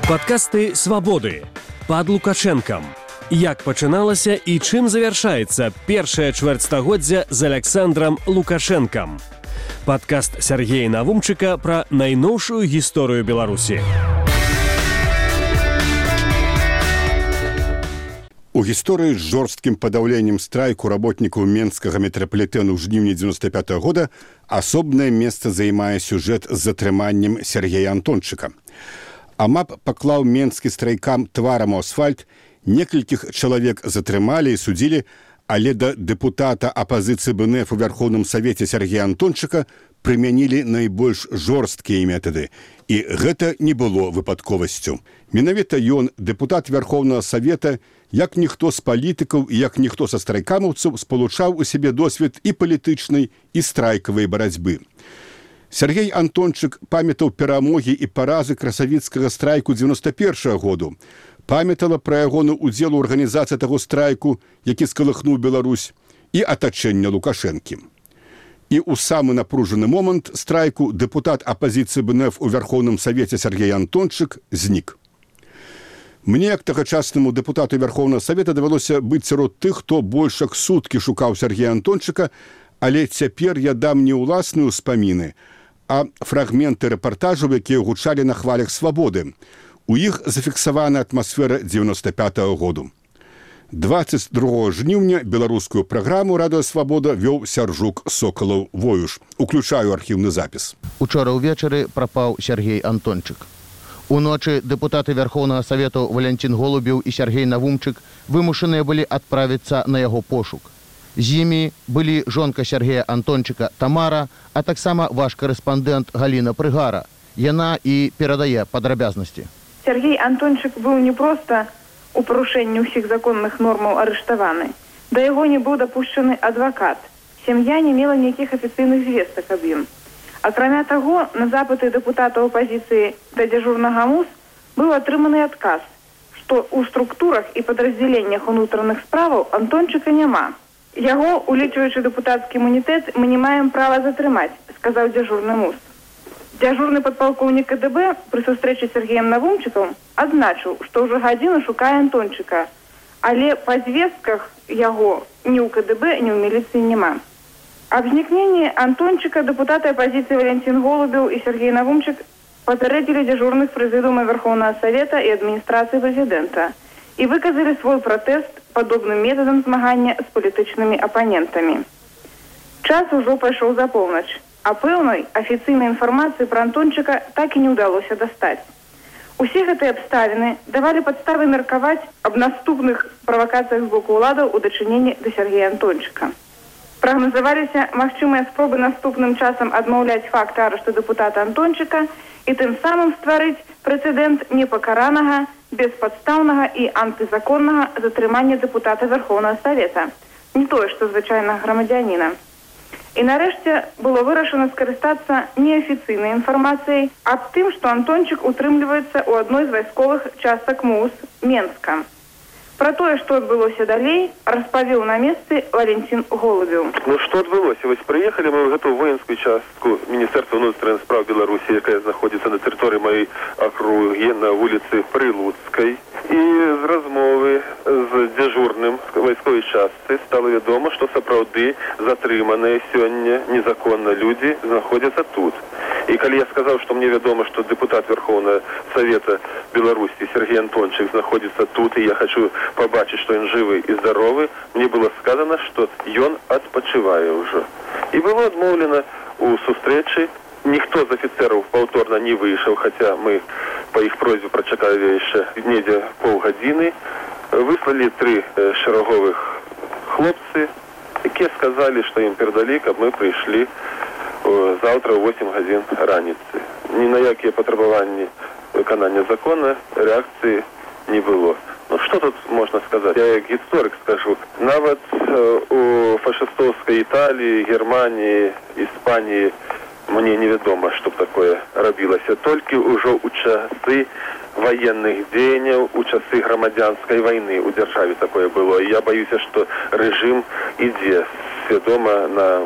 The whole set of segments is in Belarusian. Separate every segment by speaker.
Speaker 1: Падкасты «Свабоды» пад Лукашэнкам. Як пачыналася і чым завяршаецца першае чвэрцьстагоддзя з Аляксандрам Лукашэнкам. Падкаст Сергея Навумчыка пра найноўшую гісторыю Беларусі.
Speaker 2: У гісторыі з жорсткім падаўленнем страйку работнікаў менскага метрапалітэну ў жніўні 95-го года асобнае месца займае сюжэт з затрыманнем Сергея Антончыка. АМАП паклаў менскі страйкам тварам у асфальт, некалькіх чалавек затрымалі і судзілі, але да дэпутата апазіцыі БНФ у Вярхоўным Савеце Сергея Антончыка прымянілі найбольш жорсткія метады. І гэта не было выпадковасцю. Менавіта ён, дэпутат Вярхоўнага Савета, як ніхто з палітыкаў і як ніхто са страйкамаўцаў спалучаў у сябе досвед і палітычнай, і страйкавай барацьбы. Сергей Антончык памятаў перамогі і паразы красавіцкага страйку 91-го году, памятала пра ягоны ўдзел у арганізацыі таго страйку, які скалыхнуў Беларусь, і атачэння Лукашэнкі. І ў самы напружаны момант страйку дэпутат апазіцыі БНФ у Вярхоўным Савеце Сергей Антончык знік. Мне, як тагачаснаму дэпутату Вярхоўнага Савета, давялося быць сярод тых, хто больш як суткі шукаў Сергея Антончыка, але цяпер я дам не ўласныя ўспаміны, а фрагменты рэпартажаў, якія гучалі на хвалях свабоды. У іх зафіксавана атмасфера 95-го году. 22 жніўня беларускую праграму «Радыё Свабода» вёў Сяржук Сокалаў-Воюш. Уключаю архіўны запіс.
Speaker 3: Учора ўвечары прапаў Сергей Антончык. Уночы дэпутаты Вярхоўнага Савету Валянцін Голубеў і Сергей Навумчык вымушаныя былі адправіцца на яго пошук. З імі былі жонка Сергея Антончыка Тамара, а таксама ваш корэспандэнт Галіна Прыгара. Яна і перадае падрабязнасці.
Speaker 4: Сергей Антончык быў не проста у парушэнні ўсіх законных нормаў арыштаваны. Да яго не быў дапушчаны адвакат. Сям'я не мела ніякіх афіцыйных звестак аб ім. Акрамя таго, на запыты дэпутатаў апазіцыі да дзяжурнага МУС быў атрыманы адказ, што ў структурах і падраздзяленнях унутраных справаў Антончыка няма. Яго, улічваючы дэпутацкі імунітэт, мы не маем права затрымаць, сказаў дзяжурны МУС. Дзяжурны падпалкоўнік КДБ пры сустрэчы з Сергеем Навумчыкам адзначыў, што ўжо гадзіну шукае Антончыка, але па звестках яго ні ў КДБ, ні ў міліцыі няма. Аб знікненні Антончыка дэпутаты апазіцыі Валянцін Голубеў і Сергей Навумчык папярэдзілі дзяжурных прэзідыума Вярхоўнага Савета і адміністрацыі прэзідэнта і выказалі свой пратэст падобным метадам змагання з палітычнымі апанентамі. Час ужо пайшоў за поўнач, а пэўнай афіцыйнай інфармацыі пра Антончыка так і не ўдалося дастаць. Усе гэтыя абставіны давалі падставы меркаваць аб наступных правакацыях з боку ўладаў у дачыненні да Сергея Антончыка. Прагназаваліся магчымыя спробы наступным часам адмаўляць факт арышту дэпутата Антончыка і тым самым стварыць прэцэдэнт непакаранага, беспадстаўнага і антызаконнага затрымання дэпутата Вярхоўнага Савета, не тое, што звычайнага грамадзяніна. І нарэшце было вырашана скарыстацца неафіцыйнай інфармацыяй аб тым, што Антончык утрымліваецца ў адной з вайсковых частак МУС Менска. Пра тое, што адбылося далей, распавіў на месцы Валянцін Голубеў.
Speaker 5: Што адбылося? Вось прыехалі мы ў гэтую воінскую частку Міністэрства ўнутраных спраў Беларусі, якая знаходзіцца на тэрыторыі маёй акругі на вуліцы Прылуцкай. І з размовы з дзяжурным вайсковай частцы стала вядома, што сапраўды затрыманыя сёння незаконна людзі знаходзяцца тут. І калі я сказаў, што мне вядома, што дэпутат Вярхоўнага Савета Беларусі Сергей Антончык знаходзіцца тут, і я хочу пабачыць, што ён жывы і здаровы, мне было сказано, што ён адпачывае ўжо. І было адмоўлена ў сустрэчы. Ніхто з афіцэраў паўторна не выйшаў, хаця мы па іх просьбе прачакалі яшчэ недзе паўгадзіны. Выслалі 3 шэраговых хлопцы, якія сказалі, што ім перадалі, каб мы прыйшлі заўтра ў 8 гадзін раніцы. Ні на якія патрабаванні выканання закона рэакцыі не было. Што тут можна сказаць? Я як гісторык скажу. Нават у фашыстоўскай Італіі, Германіі, Іспаніі мне невядома, што б такое рабілася. Толькі ўжо ў часы военных дзеянняў, у часы грамадзянскай вайны ў дзяржаве такое было. І я баюся, што рэжым ідзе свядома на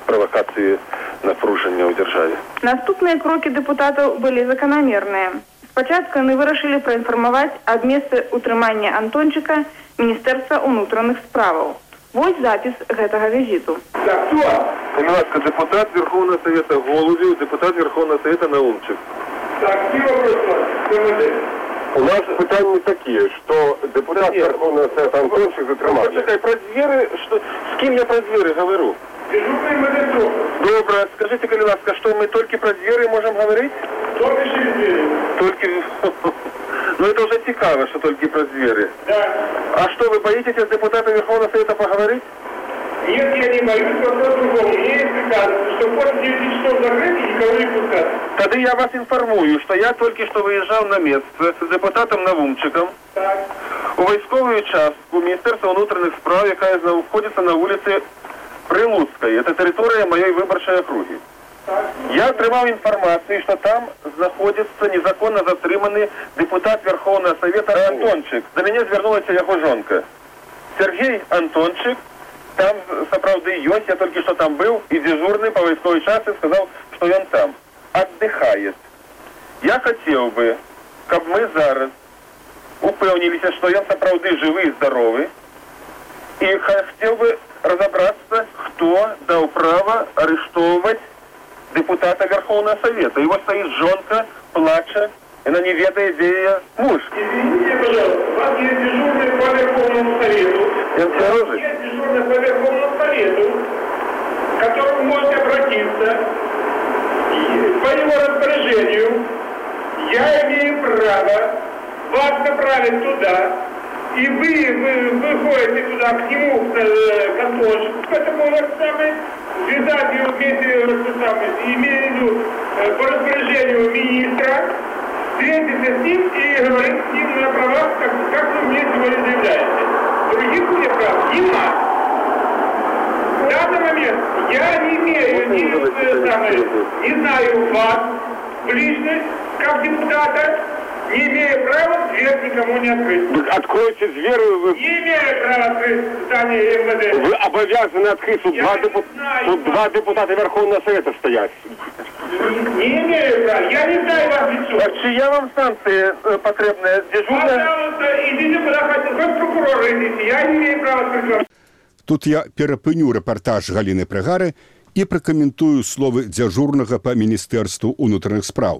Speaker 5: правакацыі напружання ў дзяржаве.
Speaker 4: Наступныя крокі дэпутатаў былі заканамерныя. Спачатку яны вырашылі праінфармаваць аб месцы ўтрымання Антончыка Міністэрства ўнутраных справаў. Вось запіс гэтага візіту.
Speaker 5: Так, кто? Ласка, депутат Верховного Совета Голубев, депутат Верховного Совета Наумчик.
Speaker 6: Так, какие вопросы?
Speaker 5: У нас питання такі, що депутат Верховного Совета Антончик затримав. Почекай, про двери, що... З ким я про двери говорю?
Speaker 6: Дежурный магистрат.
Speaker 5: Добре, скажите, будь ласка, що ми тільки про двери можемо говорити?
Speaker 6: Только через двери.
Speaker 5: Тільки... Ну, это уже цікаво, что только про двери.
Speaker 6: Да.
Speaker 5: А что, вы боитесь с депутатом Верховного Совета поговорить?
Speaker 6: Нет, я не боюсь, вопрос другого. Мне есть приказ, что после 9 часов закрыть и никого не пускать.
Speaker 5: Тогда я вас информую, что я только что выезжал на место с депутатом Навумчиком у військову частку Міністерства внутрішніх справ, яка знаходиться на вулиці Прилуцької. Это территория моей выборчей округи. Я отримав інформацію, що там знаходиться незаконно затриманий депутат Верховного Совета Антончик. До мене звернулася його жонка. Сергій Антончик, там, справді, є, я тільки що там був, і дежурний по військовій часті сказав, що він там віддихає. Я хотів би, щоб ми зараз упевнилися, що він справді живий і здоровий, і хотів би розібратися, хто дав право арештовувати депутата Верховного Совета. Его стоит жонка, плача, и она не ведает, где ее муж.
Speaker 6: Извините, пожалуйста, у вас есть дежурный по Верховному Совету. Есть дежурный по Верховному Совету, к которому можете обратиться. И по его распоряжению я имею право вас направить туда, и вы выходите туда к нему, к Антончику, к этому самому, связать его вместе, имея в виду по распоряжению министра, встретиться с ним и говорить с ним на правах, как вы мне сегодня заявляете. Других у меня прав нема. В данный момент я не имею, не знаю вас в личность, как депутата, не имею права дверь никому не открыть.
Speaker 5: Откройте дверь, вы...
Speaker 6: Не имею права открыть здание МВД.
Speaker 5: Вы обязаны открыть, тут два депутата Верховного Совета стоят.
Speaker 6: Не имею права, я не знаю вас лицо.
Speaker 5: Так чья вам станция потребная? Дежурная?
Speaker 6: Пожалуйста, идите куда хотите, хоть прокурора идите, я не имею права открыть вам.
Speaker 2: Тут я перапыню рэпартаж Галіны Прыгары і пракаментую словы дзяжурнага па Міністэрству ўнутраных спраў.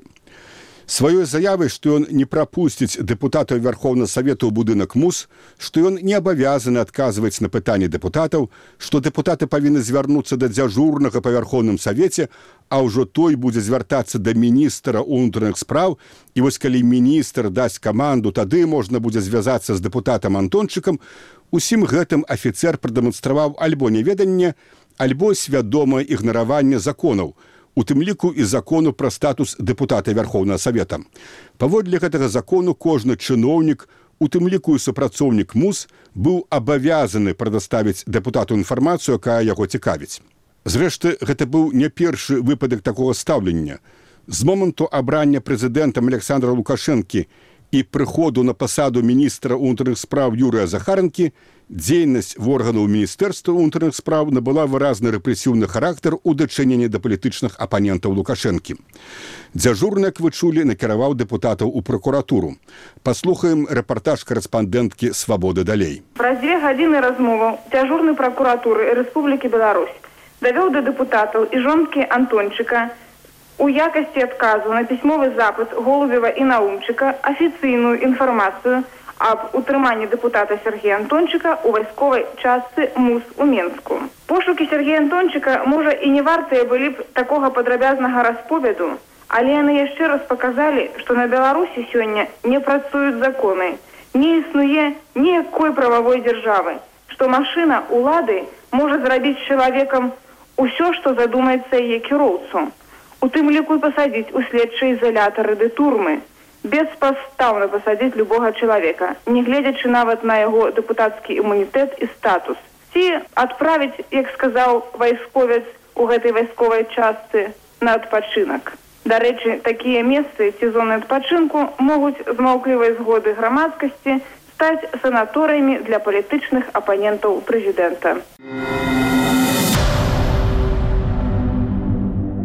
Speaker 2: Сваёй заявай, што ён не прапусціць дэпутатаў Верховнага Савета ў будынак МУС, што ён не абавязаны адказваць на пытанні дэпутатаў, што дэпутаты павінны звярнуцца да дзяжурнага па Верховным Савеце, а ўжо той будзе звяртацца да міністра ўнутраных спраў, і вось калі міністр дасць каманду, тады можна будзе звязацца з дэпутатам Антончыкам. Усім гэтым афіцэр прадэманстраваў альбо неведанне, альбо свядомае ігнараванне законаў, у тым ліку і закону пра статус дэпутата Верховнага Савета. Паводле гэтага закону кожны чыноўнік, у тым ліку і супрацоўнік МУС, быў абавязаны прадаставіць дэпутату інфармацыю, якая яго цікавіць. Зрэшты, гэта быў не першы выпадак такога стаўлення. З моманту абрання прэзідэнтам Александра Лукашэнкі і прыходу на пасаду міністра ўнутраных спраў Юрыя Захаранкі, дзейнасць органаў Міністэрства ўнутраных спраў набыла выразны рэпрэсіўны характар у дачыненні да палітычных апанентаў Лукашэнкі. Дзяжурны, як вы чулі, накіраваў дэпутатаў у пракуратуру. Паслухаем рэпартаж карэспандэнткі «Свабоды» далей.
Speaker 4: Праз 2 гадзіны размоваў дзяжурны пракуратуры Рэспублікі Беларусь давёў да дэпутатаў і жонкі Антончыка у якасці адказу на пісьмовы запыт Голубева і Наумчыка афіцыйную інфармацыю аб утрыманні дэпутата Сергея Антончыка ў вайсковай частцы МУС у Менску. Пошукі Сергея Антончыка, можа, і не вартыя былі б такога падрабязнага расповеду, але яны яшчэ раз паказалі, што на Беларусі сёння не працуюць законы, не існуе ніякой прававой дзяржавы, што машына улады можа зрабіць з чалавекам усё, што задумаецца яе кіроўцу, у тым ліку і пасадзіць у следчыя ізалятары ды турмы, беспастаўна пасадзіць любога чалавека, не гледзячы нават на яго дэпутацкі імунітэт і статус. Ці адправіць, як сказаў вайсковец у гэтай вайсковай частцы, на адпачынак. Дарэчы, такія месцы ці зоны адпачынку могуць з маўклівай згоды грамадскасці стаць санаторыямі для палітычных апанентаў прэзідэнта.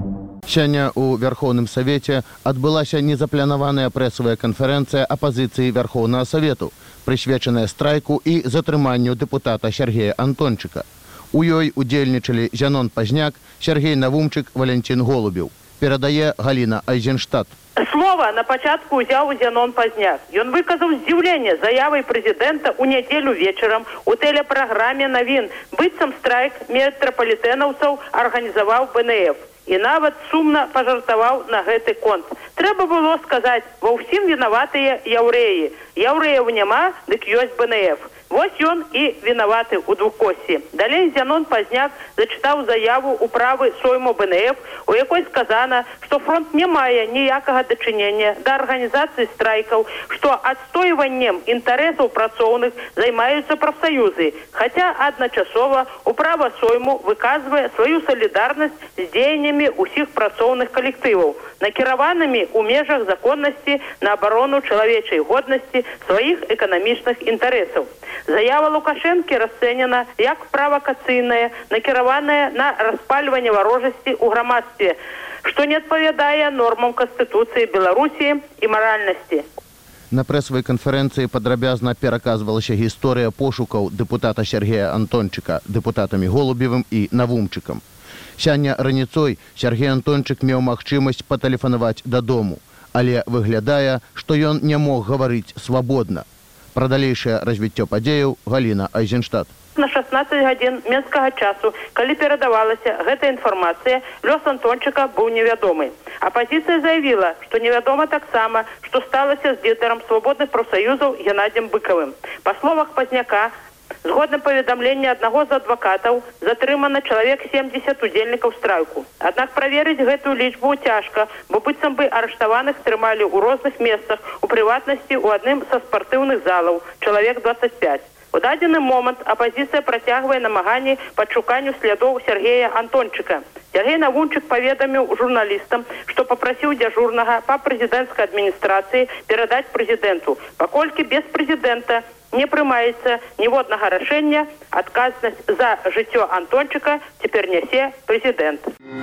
Speaker 3: Сёння у Верховным Совете адбылася незапланаваная прэсавая канферэнцыя апазіцыі Верховнага Совету, прысвечаная страйку і затрыманню дэпутата Сергея Антончыка. У ёй удзельнічалі Зянон Пазняк, Сергей Навумчык, Валентин Голубеў. Перадае Галина Айзенштадт.
Speaker 7: Слова на пачатку ўзяў Зянон Пазняк. Ён выказаў здзіўленне заявай прэзідэнта ў нядзелю вечарам у тэлепраграме навін. Быццам страйк метрапалітэнаўцаў арганізаваў БНФ. І нават сумна пажартаваў на гэты конт. Трэба было сказаць, ва ўсім вінаватыя яўрэі. Яўрэяў няма, дык ёсць БНФ. Вось ён і вінаваты ў двухкоссі. Далей Зянон Пазняк зачытаў заяву управы Сойму БНФ, у якой сказана, што фронт не мае ніякага дачынення да арганізацыі страйкаў, што адстойваннем інтарэсаў працоўных займаюцца прафсаюзы, хаця адначасова управа Сойму выказвае сваю салідарнасць з дзеяннямі ўсіх працоўных калектываў, накіраванымі ў межах законнасці на абарону чалавечай годнасці сваіх эканамічных інтарэсаў. Заява Лукашэнкі расцэнена як правакацыйная, накіраваная на распальванне варожасці ў грамадстве, што не адпавядае нормам Канстытуцыі Беларусі і маральнасці.
Speaker 3: На прэсавай канферэнцыі падрабязна пераказвалася гісторыя пошукаў дэпутата Сергея Антончыка дэпутатамі Голубевым і Навумчыкам. Сёння раніцой Сергей Антончык меў магчымасць патэлефанаваць дадому, але выглядае, што ён не мог гаварыць свабодна. Пра далейшае развіццё падзеяў Галина Айзенштадт.
Speaker 7: На 16 гадзін менскага часу, калі перадавалася гэта інфармацыя, лёс Антончыка быў невядомы. Апазіцыя заявіла, што невядома таксама, што сталася з лідарам свабодных прафсаюзаў Геннадзем Быкавым. Па словах Пазняка, згодна паведамлення аднаго з адвакатаў, затрымана чалавек 70 удзельнікаў страйку. Аднак праверыць гэтую лічбу цяжка, бо быццам бы арыштаваных трымалі ў розных месцах, у прыватнасці ў адным са спартыўных залаў, чалавек 25. У дадзены момант апазіцыя працягвае намаганні па шуканню слядоў Сергея Антончыка. Сергей Навумчык паведаміў журналістам, што папрасіў дзяжурнага па прэзідэнцкай адміністрацыі перадаць прэзідэнту. Паколькі без прэзідэнта не прымаецца ніводнага рашэння, адказнасць за жыццё Антончыка цяпер нясе прэзідэнт.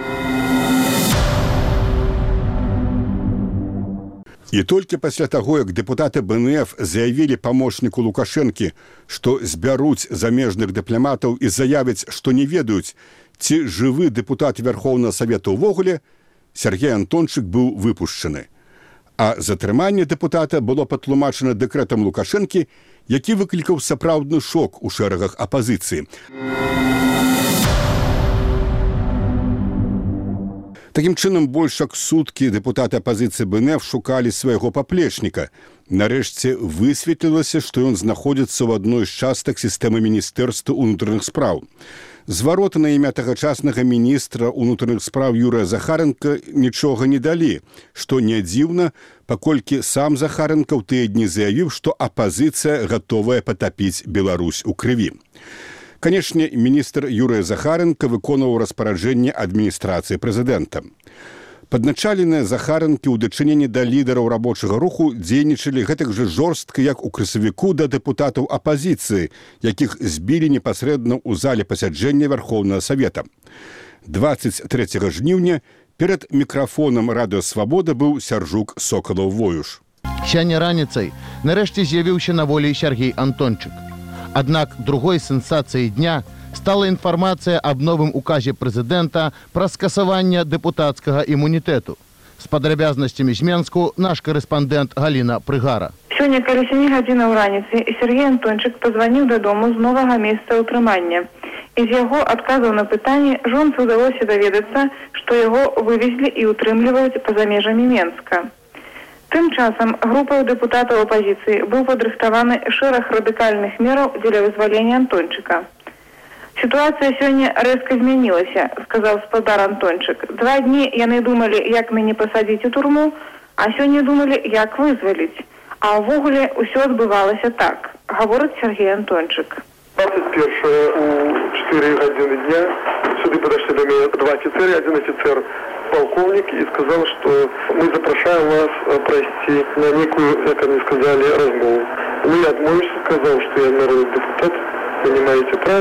Speaker 2: І толькі пасля таго, як дэпутаты БНФ заявілі памочніку Лукашэнкі, што збяруць замежных дыпламатаў і заявяць, што не ведаюць, ці жывы дэпутат Верховнага Савета ўвогуле, Сергей Антончык быў выпушчаны. А затрыманне дэпутата было патлумачана дэкрэтам Лукашэнкі, які выклікаў сапраўдны шок у шэрагах апазіцыі. Такім чынам, больш як суткі дэпутаты апазіцыі БНФ шукалі свайго паплечніка. Нарэшце высветлілася, што ён знаходзіцца ў адной з частак сістэмы Міністэрства ўнутраных спраў. Звароты на імя тагачаснага міністра ўнутраных спраў Юрыя Захаренка нічога не далі, што не дзіўна, паколькі сам Захаренка ў тыя дні заявіў, што апазіцыя гатовая патапіць Беларусь у крыві. Канечне, міністр Юрыя Захаренка выконваў распараджэнне адміністрацыі прэзідэнта. Падначаленыя Захаренкі ў дачыненні да лідараў рабочага руху дзейнічалі гэтак жа жорстка, як у красавіку да дэпутатаў апазіцыі, якіх збілі непасрэдна ў зале пасяджэння Верховнага Савета. 23 жніўня перад мікрафонам радыёсвабода быў Сяржук Сокалаў-Воюш.
Speaker 3: Сёння раніцай нарэшце з'явіўся на волі Сергей Антончык. Аднак другой сенсацыяй дня стала інфармацыя аб новым указе прэзідэнта пра скасаванне дэпутацкага імунітэту. З падрабязнасцямі з Менску наш корэспандэнт Галіна Прыгара.
Speaker 4: Сёння каля 7 гадзінаў раніцы Сергей Антончык пазваніў дадому з новага месца ўтрымання. І з яго адказаў на пытанні жонцы ўдалося даведацца, што яго вывезлі і ўтрымліваюць па-за межамі Менска. Тым часам групай дэпутатаў апазіцыі быў падрыхтаваны шэраг радыкальных мераў дзеля вызвалення Антончыка. Ситуація сёння рэзка змянілася, сказаў спадар Антончык. 2 дні яны думалі, як мяне пасадзіць у турму, а сёння думалі, як вызваліць. А ўвогуле ўсё адбывалася так, гаворыць Сергей Антончык.
Speaker 5: 21 у 4 гадзіны дня сюды подошли до меня 2 офицера, один офицер полковник, и сказал, что мы запрашаем вас пройти на некую, как они сказали, размову. Ну, я отмовился, сказал, что я народный депутат, вы не имеете права.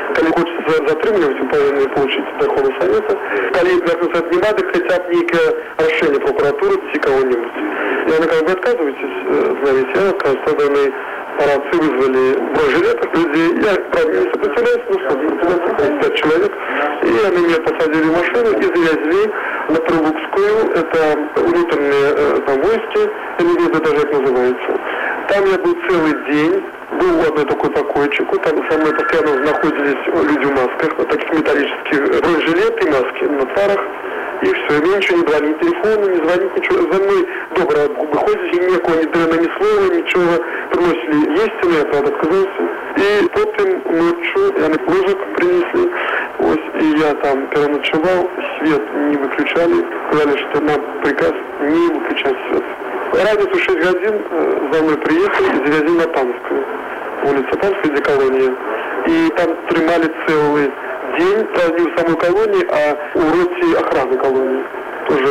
Speaker 5: Когда хочется затрымливать, вы повинны получить Верховного Совета. Когда не надо, хотя бы некое решение прокуратуры, кого-нибудь. И они как бы отказываетесь, знаете, когда парадцы вызвали бронежилетах людей. Я, правда, не сопротивляюсь, ну что, 5 человек. И они меня посадили в машину и завезли на Прилуцкую. Это внутренние там войски, я не знаю, даже как называется. Там я был целый день. Был одной такой покойчику, там со мной постоянно находились люди в масках, вот таких металлических бронежилеты и маски на фарах. И все, мне ничего не брали, ни телефона, не звонить, ничего. За мной добро выходите, никакого ни дрена, ни слова, ничего. Приносили есть, но я, правда, отказался. И потом ночью, они ложек принесли, вот, и я там переночевал, свет не выключали, сказали, что нам приказ не выключать свет. Разницу 6 годин за мной приехали и завезли на Панскую, улица Панская, где колония. И там тримали целый день, правда, не в самой колонии, а у роте охраны колонии. Тоже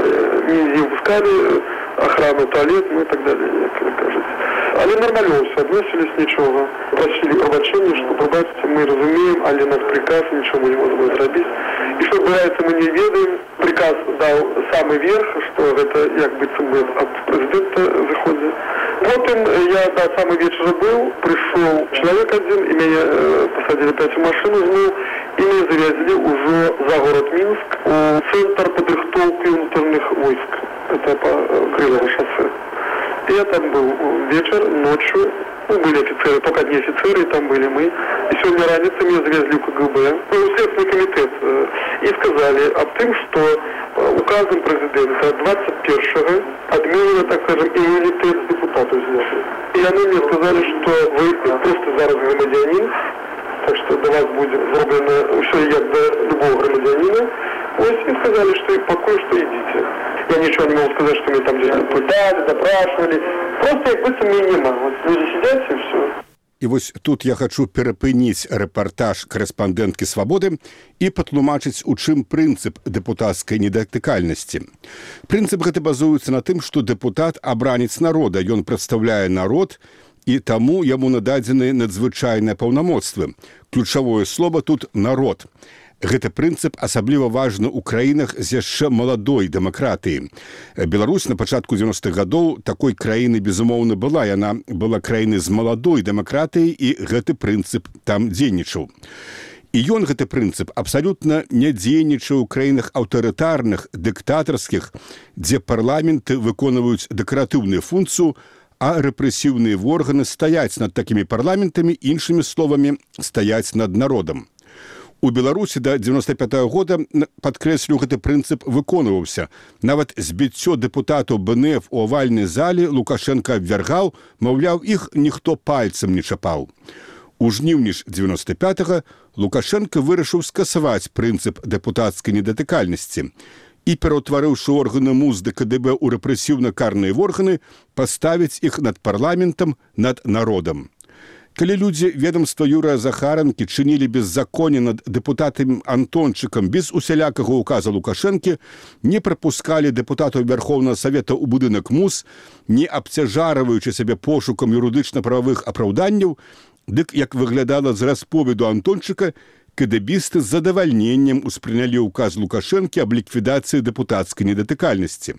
Speaker 5: не выпускали охрану, туалет, ну и так далее, як кажуть. Але нормально все, относились, нічого. Просили пробачення, що пробачте, ми розуміємо, але наш приказ, нічого ми не можемо зробити. І що відбувається, ми не ведаємо. Приказ дав саме верх, що це, як би це від президента заходить. Потім я до самого вечора був, прийшов чоловік один, і мене посадили опять в машину знову, і мене завезли уже за город Минск, у центр підготовки внутрішніх військ. Это по Крылову шоссе. И я там был вечер, ночью. Ну, были офицеры, только одни офицеры, и там были мы. И сегодня раніцей меня завезли в КГБ, в Следственный комитет. И сказали об том, что указом президента 21-го отменено, так скажем, иммунитет депутатов снятый. И они мне сказали, что вы просто зараз громадянин, так что до вас будет зроблено все як до любого громадянина. Ось и сказали, что и покой, что идите. Я ничего не могу сказать, что меня там где-то пытали, допрашивали. Просто як бы меня нема. Вот люди сидят и все.
Speaker 2: І вось тут я хачу перапыніць рэпартаж корэспандэнткі «Свабоды» і патлумачыць, у чым прынцып дэпутацкай недатыкальнасці. Прынцып гэты базуецца на тым, што дэпутат абранец народа, ён прадстаўляе народ, і таму яму нададзены надзвычайныя паўнамоцтвы. Ключавое слова тут «народ». Гэты прынцып асабліва важны ў краінах з яшчэ маладой дэмакратыі. Беларусь на пачатку 90-х гадоў такой краіны, безумоўна, была. Яна была краінай з маладой дэмакратыяй, і гэты прынцып там дзейнічаў. І ён, гэты прынцып, абсалютна не дзейнічаў у краінах аўтарытарных, дыктатарскіх, дзе парламенты выконваюць дэкаратыўную функцыю, а рэпрэсіўныя органы стаяць над такімі парламентамі, іншымі словамі, стаяць над народам. У Беларусі да 95-го года, падкрэслю, гэты прынцып выконваўся. Нават збіццё дэпутатаў БНФ у авальнай зале Лукашенко абвяргаў, маўляў, іх ніхто пальцам не чапаў. У жніўні ж 95-го Лукашенко вырашыў скасаваць прынцып дэпутацкай недатыкальнасці і, пераўтварыўшы органы МУЗ ды КДБ ў рэпрэсіўна-карныя органы, паставіць іх над парламентам, над народам. Калі людзі ведомства Юрыя Захаранкі чынілі беззаконне над дэпутатам Антончыкам без усялякага указа Лукашэнкі, не прапускалі дэпутатаў Верховнага Савета ў будынак МУЗ, не абцяжарваючы сябе пошукам юрыдычна-прававых апраўданняў, дык, як выглядала з расповеду Антончыка, кэдэбісты з задавальненнем успрынялі ўказ Лукашэнкі аб ліквідацыі дэпутацкай недатыкальнасці.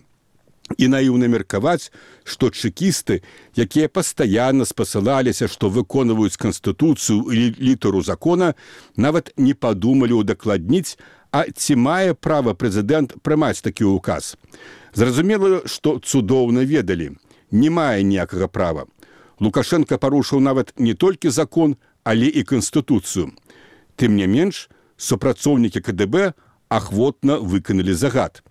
Speaker 2: І наіўна меркаваць, што чэкісты, якія пастаянна спасылаліся, што выконваюць Канстытуцыю і літару закона, нават не падумалі ўдакладніць, а ці мае права прэзідэнт прымаць такі ўказ. Зразумела, што цудоўна ведалі, не мае ніякага права. Лукашенко парушыў нават не толькі закон, але і Канстытуцыю. Тым не менш, супрацоўнікі КДБ ахвотна выканалі загад.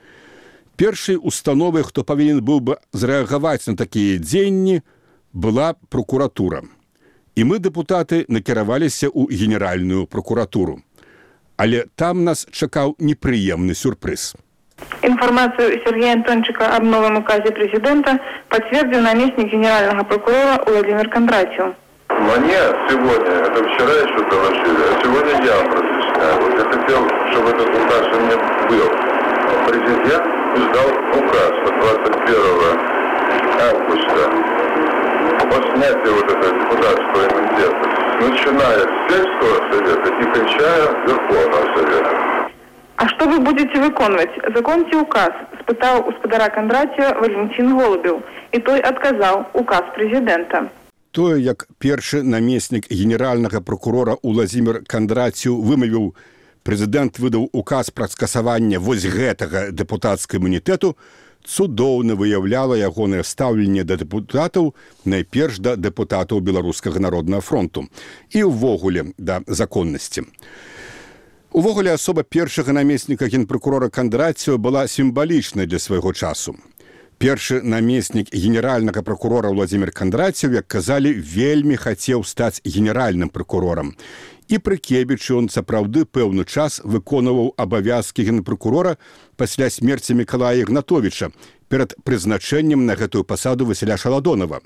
Speaker 2: Першай установай, хто павінен быў бы зрэагаваць на такія дзеянні, была прокуратура. І мы, дэпутаты, накіраваліся ў генеральную прокуратуру. Але там нас чакаў непрыемны сюрпрыз.
Speaker 4: Информацию Сергея Антончика об новом указе президента подтвердил наместник генерального прокурора Владимир Кондратьев.
Speaker 5: Мне сегодня, это вчера еще доложили, а сегодня я разъясняю. Вот я хотел, чтобы этот указ у меня был. Президент издал указ от 21 августа о снятии вот этого депутатского иммунитета начиная с сельского совета и кончая Верховного совета.
Speaker 4: А что вы будете выконывать? Законьте указ, спытал у спадара Кондратьева Валентин Голубев, и той отказал указ президента.
Speaker 2: Тое, як першы намеснік генеральнага прокурора Уладзімір Кандраціў вымавіў, прэзідэнт выдаў указ пра скасаванне вось гэтага дэпутацкага імунітэту, цудоўна выяўляла ягонае стаўленне да дэпутатаў, найперш да дэпутатаў Беларускага народнага фронту і ўвогуле да законнасці. Увогуле асоба першага намесніка генпракурора Кандраціва была сімвалічнай для свайго часу. Першы намеснік генеральнага прокурора Уладзімір Кандраціў, як казалі, вельмі хацеў стаць генеральным прокурорам. І пры Кебічы ён сапраўды пэўны час выконваў абавязкі генпракурора пасля смерці Мікалая Ігнатовіча перад прызначэннем на гэтую пасаду Васіля Шаладонова.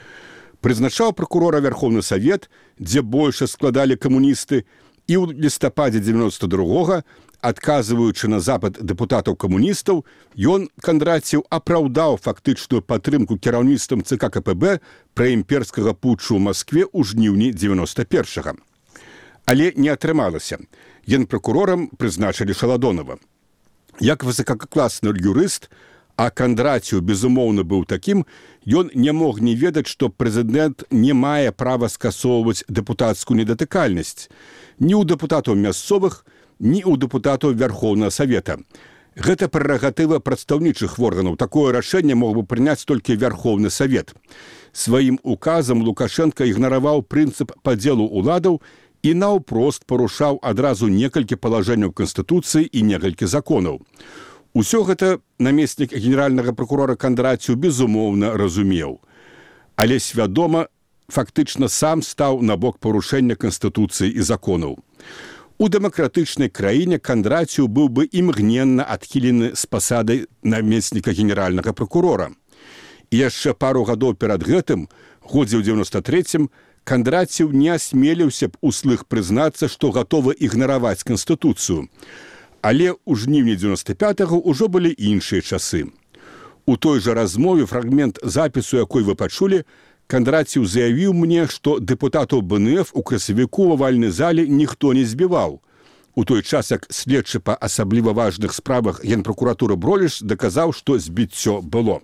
Speaker 2: Прызначаў прокурора Верховны Савет, дзе больше складалі камуністы, і ў лістападзе 92-го, адказваючы на запыт дэпутатаў-камуністаў, ён, Кандраціў, апраўдаў фактычную падтрымку кіраўніцтвам ЦК КПБ праімперскага путчу ў Маскве ў жніўні 91-го. Але не атрымалася. Генпракурорам прызначылі Шаладонова. Як высокакласны юрыст, а Кандраціў, безумоўна, быў такім, ён не мог не ведаць, што прэзідэнт не мае права скасоўваць дэпутацкую недатыкальнасць ні ў дэпутатаў мясцовых, ні ў дэпутатаў Верховнага Савета. Гэта прэрагатыва прадстаўнічых органаў. Такое рашэнне мог бы прыняць толькі Верховны Савет. Сваім указам Лукашенко ігнараваў прынцып падзелу ўладаў і наўпрост парушаў адразу некалькі палажэнняў Канстытуцыі і некалькі законаў. Усё гэта намеснік генеральнага прокурора Кандраціў безумоўна разумеў. Але свядома фактычна сам стаў на бок парушэння Канстытуцыі і законаў. У дэмакратычнай краіне Кандраціў быў бы імгненна адхілены з пасады намесніка генеральнага прокурора. І яшчэ пару гадоў перад гэтым, годзе ў 93-м, Кандраціў не асмеліўся б услых прызнацца, што гатовы ігнараваць Канстытуцыю. Але ў жніўні 95-го ўжо былі іншыя часы. У той жа размове фрагмент запісу, якой вы пачулі, Кандраціў заявіў мне, што дэпутатаў БНФ у красавіку ў авальнай зале ніхто не збіваў. У той час, як следчы па асабліва важных справах генпракуратуры Броліш даказаў, што збіццё было.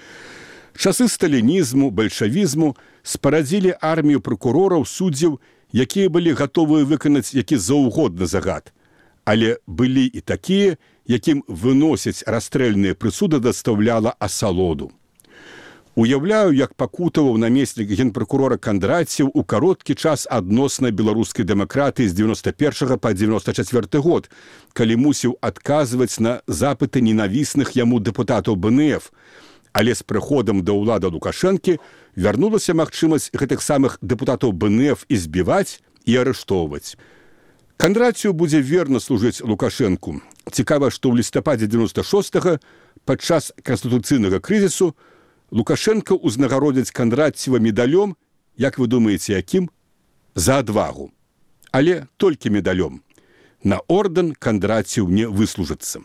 Speaker 2: Часы сталінізму, бальшавізму спарадзілі армію прокурораў, суддзяў, якія былі гатовыя выканаць які заўгодны загад. Але былі і такія, якім выносяць расстрэльныя прысуды дастаўляла асалоду. Уяўляю, як пакутаваў намеснік генпракурора Кандраціў у кароткі час адносна беларускай дэмакратыі з 91 па 94 год, калі мусіў адказваць на запыты ненавісных яму дэпутатаў БНФ. Але з прыходам да ўлады Лукашэнкі вярнулася магчымасць гэтых самых дэпутатаў БНФ і збіваць і арыштоўваць. Кандраціў будзе верна служыць Лукашэнку. Цікава, што ў лістападзе 96-го, падчас канстытуцыйнага крызісу, Лукашенко узнагародзяць Кандраціва медалём, як вы думаеце, якім? За адвагу. Але толькі медалём. На ордэн Кандраціў не выслужыцца.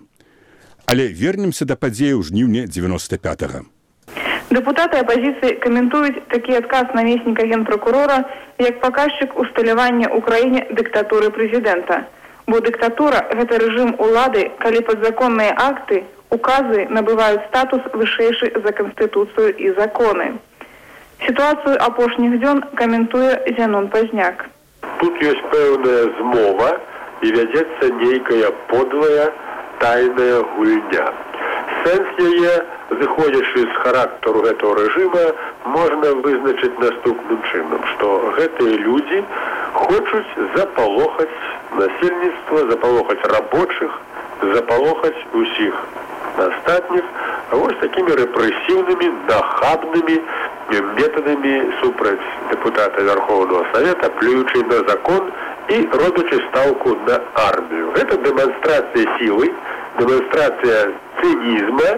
Speaker 2: Але вернемся да падзеі ў жніўні 95-го.
Speaker 4: Дэпутаты апазіцыі каментуюць такі адказ намесніка генпракурора як паказчык усталявання ў краіне дыктатуры прэзідэнта. Бо дыктатура – гэта рэжым улады, калі падзаконныя акты, указы набываюць статус вышэйшы за Канстытуцыю і законы. Сітуацыю апошніх дзён каментуе Зянон Пазняк.
Speaker 5: Тут ёсць пэўная змова і вядзецца нейкая подлая тайная гульня. Сэнс яе, зыходзячы з характару гэтага рэжыма, можна вызначыць наступным чынам, што гэтыя людзі хочуць запалохаць насельніцтва, запалохаць рабочых, запалохаць усіх астатніх вось такімі рэпрэсіўнымі, нахабнымі метадамі супраць дэпутата Верховного Савета, плюючы на закон і робячы стаўку на армію. Гэта дэманстрацыя сілы, дэманстрацыя цынізма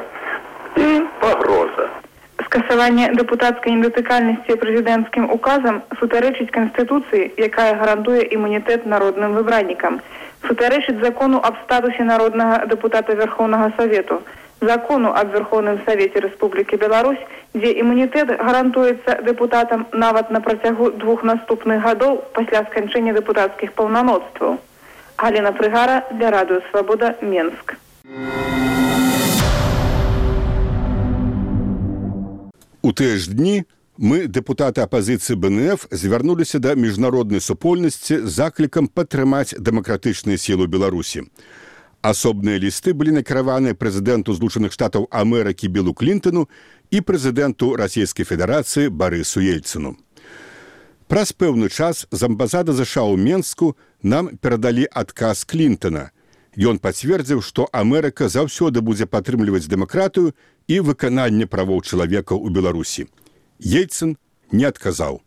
Speaker 5: і пагроза.
Speaker 4: Скасаванне дэпутацкай недатыкальнасці прэзідэнцкім указам сутарэчыць Канстытуцыі, якая гарантуе імунітэт народным выбраннікам, сутарэчыць закону аб статусе народнага дэпутата Верховнага Савету, закону аб Верховным Савете Рэспублікі Беларусь дзе імунітэт гарантуецца дэпутатам нават на працягу 2 наступных гадоў пасля сканчэння дэпутацкіх паўнамоцтваў. Галіна Фрыгара для Радыё Свабода, Менск.
Speaker 2: У тыя ж дні мы, дэпутаты апазіцыі БНФ, звярнуліся да міжнароднай супольнасці з заклікам падтрымаць дэмакратычныя сілы Беларусі. Асобныя лісты былі накіраваны прэзідэнту Злучаных Штатаў Амерыкі Білу Клінтону і прэзідэнту Расійскай Федэрацыі Барысу Ельцыну. Праз пэўны час з амбасады ЗША ў Менску нам перадалі адказ Клінтона. Ён пацвердзіў, што Амерыка заўсёды будзе падтрымліваць дэмакратыю і выкананне правоў чалавека ў Беларусі. Ельцын не адказаў.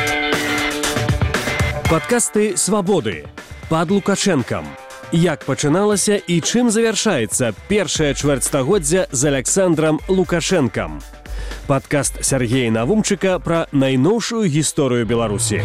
Speaker 1: Падкасты «Свабоды» пад Лукашэнкам. Як пачыналася і чым завяршаецца першае чвэрцьстагоддзя з Аляксандрам Лукашэнкам. Падкаст Сяргея Навумчыка пра найноўшую гісторыю Беларусі.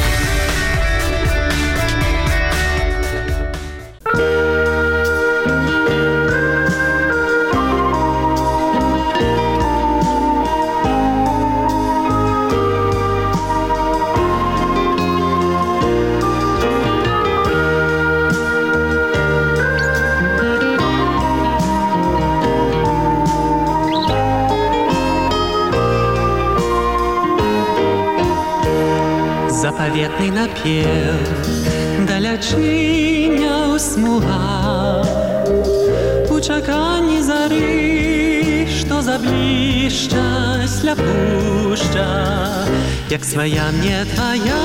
Speaker 8: Заповедный напев далячыняў смуга у чаканні зары, што заблішчаць ля пушча, як свая мне твая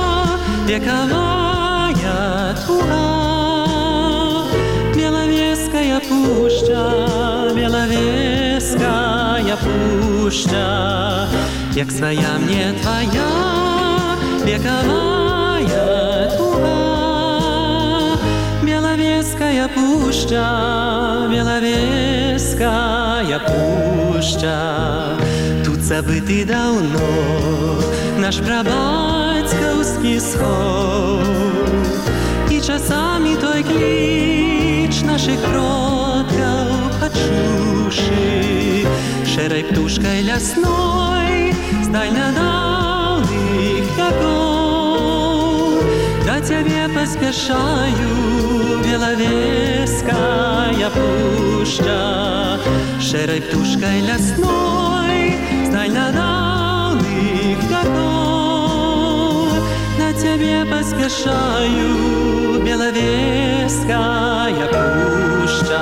Speaker 8: векавая туга. Беловеская пушча, Беловеская пушча, як свая мне твоя вековая туга. Беловеская пушча, Беловеская пушча, тут забыты давно наш прабацькаўскі сход. І часамі той кліч наших продкаў пачушы, шэрай птушкай лясной з дальнядаўных вякоў. Да цябе паспяшаю, Беловеская пушча, шэрай птушкай лясной з дальнядаўных вякоў. Да цябе паспяшаю, Беловеская пушча.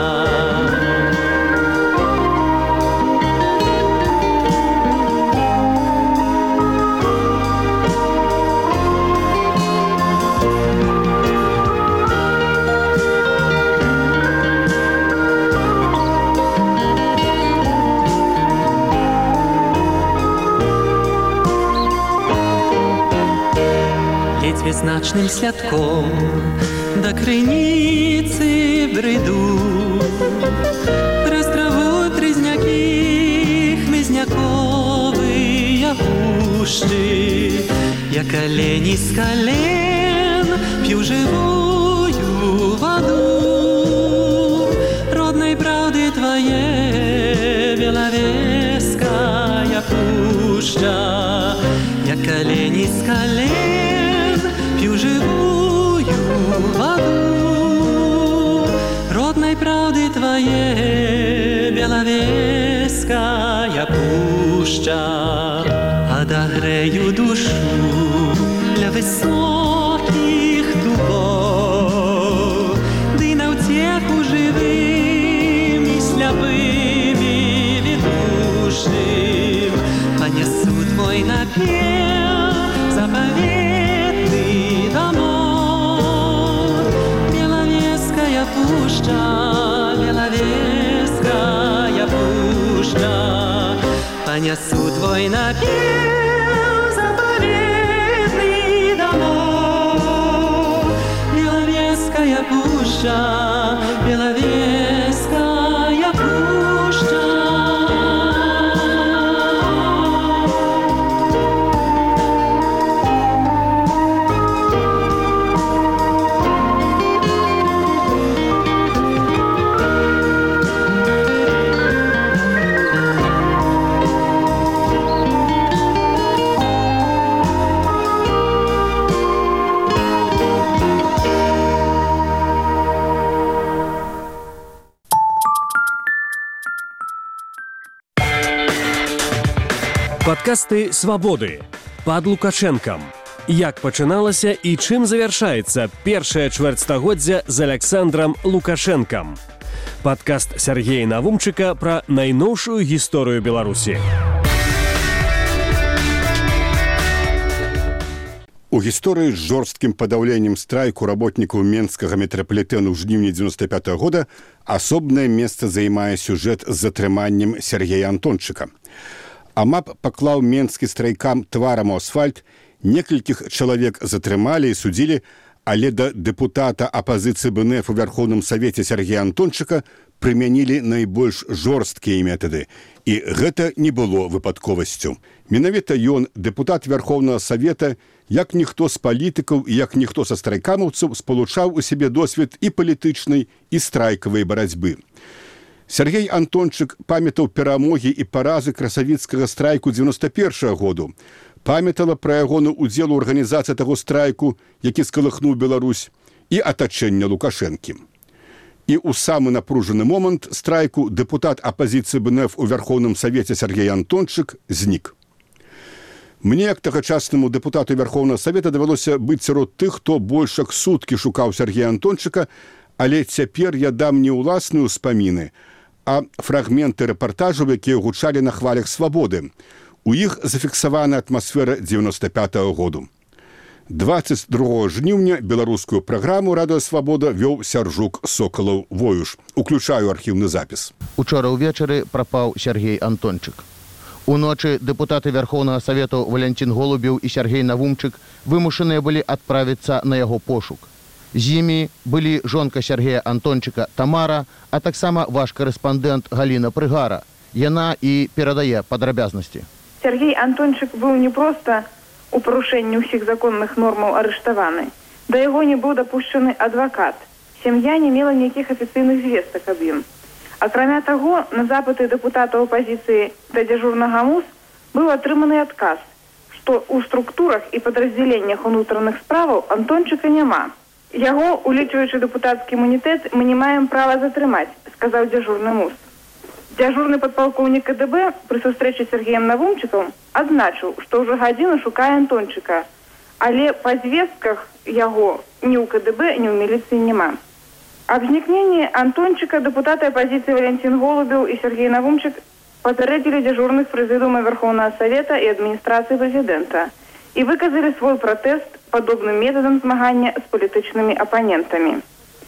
Speaker 8: Ледзьве значным святком да крыніцы бреду, праз траву трызнякі хмызняковыя пушчы. Я колені з колен п'ю живую воду родной правды твоей, Беловеская пушча. Я колені з колен пью живую воду родной правды твоей, Беловеская пушча. Отогрею душу для высоких дубов, ды на утеху живым и слепым и ведушим понесу твой напев заповедный домой. Беловеская пушча, Беловеская пушча, понесу твой напев заповедный домой. Беловеская пушча, Беловеская пушча.
Speaker 1: Падкасты «Свабоды» пад Лукашэнкам. Як пачыналася і чым завяршаецца першае чвэрцьстагоддзя з Аляксандрам Лукашэнкам. Падкаст Сяргея Навумчыка пра найноўшую гісторыю Беларусі.
Speaker 2: У гісторыі з жорсткім падаўленнем страйку работнікаў менскага метрапалітэну ў жніўні 95-го года асобнае месца займае сюжэт з затрыманнем Сяргея Антончыка. АМАП паклаў менскі страйкам тварам у асфальт, некалькіх чалавек затрымалі і судзілі, але да дэпутата апазіцыі БНФ у Вярхоўным Савеце Сяргея Антончыка прымянілі найбольш жорсткія метады. І гэта не было выпадковасцю. Менавіта ён, дэпутат Вярхоўнага Савета, як ніхто з палітыкаў і як ніхто са страйкамаўцаў спалучаў у сябе досвед і палітычнай, і страйкавай барацьбы. Сяргей Антончык памятаў перамогі і паразы красавіцкага страйку 91-го году, памятала пра ягоны ўдзел у арганізацыі таго страйку, які скалыхнуў Беларусь, і атачэння Лукашэнкі. І ў самы напружаны момант страйку дэпутат апазіцыі БНФ у Вярхоўным Савеце Сяргей Антончык знік. Мне, як тагачаснаму дэпутату Вярхоўнага Савета, давялося быць сярод тых, хто больш як суткі шукаў Сяргея Антончыка, але цяпер я дам не ўласныя ўспаміны, а фрагменты рэпартажаў, якія гучалі на хвалях свабоды. У іх зафіксавана атмасфера 95-го году. 22 жніўня беларускую праграму «Радыё Свабода» вёў Сяржук Сокалаў-Воюш. Уключаю архіўны запіс.
Speaker 3: Учора ўвечары прапаў Сяргей Антончык. Уночы дэпутаты Вярхоўнага Савету Валянцін Голубеў і Сяргей Навумчык вымушаныя былі адправіцца на яго пошук. З імі былі жонка Сяргея Антончыка Тамара, а таксама ваш корэспандэнт Галіна Прыгара. Яна і перадае падрабязнасці.
Speaker 4: Сяргей Антончык быў не проста у парушэнні ўсіх законных нормаў арыштаваны. Да яго не быў дапушчаны адвакат. Сям'я не мела ніякіх афіцыйных звестак аб ім. Акрамя таго, на запыты дэпутата апазіцыі да дзяжурнага МУС быў атрыманы адказ, што ў структурах і падраздзяленнях унутраных справаў Антончыка няма. Яго, улічваючы дэпутацкі імунітэт, мы не маем права затрымаць, сказаў дзяжурны МУС. Дзяжурны падпалкоўнік КДБ пры сустрэчы з Сяргеем Навумчыкам адзначыў, што ўжо гадзіну шукае Антончыка, але па звестках яго ні ў КДБ, ні ў міліцыі няма. Аб знікненні Антончыка дэпутаты апазіцыі Валянцін Голубеў і Сяргей Навумчык папярэдзілі дзяжурных прэзідыума Вярхоўнага Савета і адміністрацыі прэзідэнта і выказалі свой пратэст падобным метадам змагання з палітычнымі апанентамі.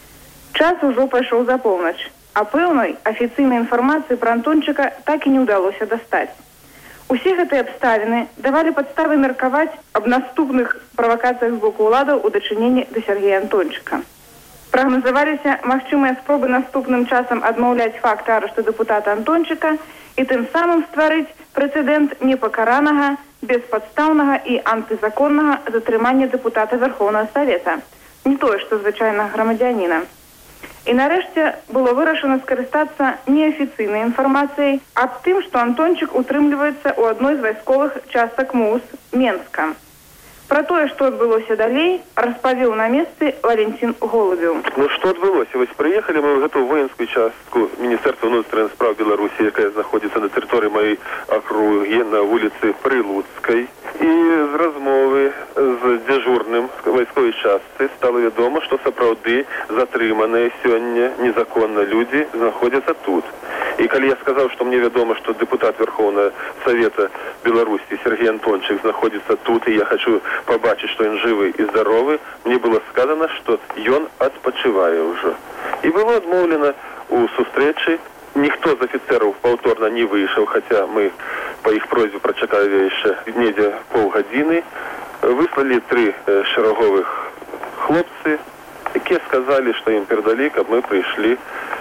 Speaker 4: Час ужо пайшоў за поўнач, а пэўнай афіцыйнай інфармацыі пра Антончыка так і не ўдалося дастаць. Усе гэтыя абставіны давалі падставы меркаваць аб наступных правакацыях з боку ўладаў у дачыненні да Сяргея Антончыка. Прагназаваліся магчымыя спробы наступным часам адмаўляць факт арышту дэпутата Антончыка і тым самым стварыць прэцэдэнт непакаранага, беспадстаўнага і антызаконнага затрымання дэпутата Вярхоўнага Савета, не тое, што звычайнага грамадзяніна. І нарэшце было вырашана скарыстацца неафіцыйнай інфармацыяй аб тым, што Антончык утрымліваецца ў адной з вайсковых частак МУС Менска. Пра тое, што адбылося далей, распавіў на месцы Валянцін Голубеў.
Speaker 5: Ну што адбылося? Вось прыехалі мы ў гэтую воінскую частку Міністэрства ўнутраных спраў Беларусі, якая знаходзіцца на тэрыторыі маёй акругі на вуліцы Прылуцкай. І з размовы з дзяжурным вайсковай частцы стала вядома, што сапраўды затрыманыя сёння незаконна людзі знаходзяцца тут. І калі я сказаў, што мне вядома, што дэпутат Вярхоўнага Савета Беларусі Сяргей Антончык знаходзіцца тут, і я хочу пабачыць, што ён жывы і здаровы, мне было сказано, што ён адпачывае ўжо. І было адмоўлена ў сустрэчы. Ніхто з афіцэраў паўторна не выйшаў, хаця мы па іх просьбе прачакалі яшчэ недзе паўгадзіны. Выслалі 3 шэраговых хлопцы, якія сказалі, што ім перадалі, каб мы прыйшлі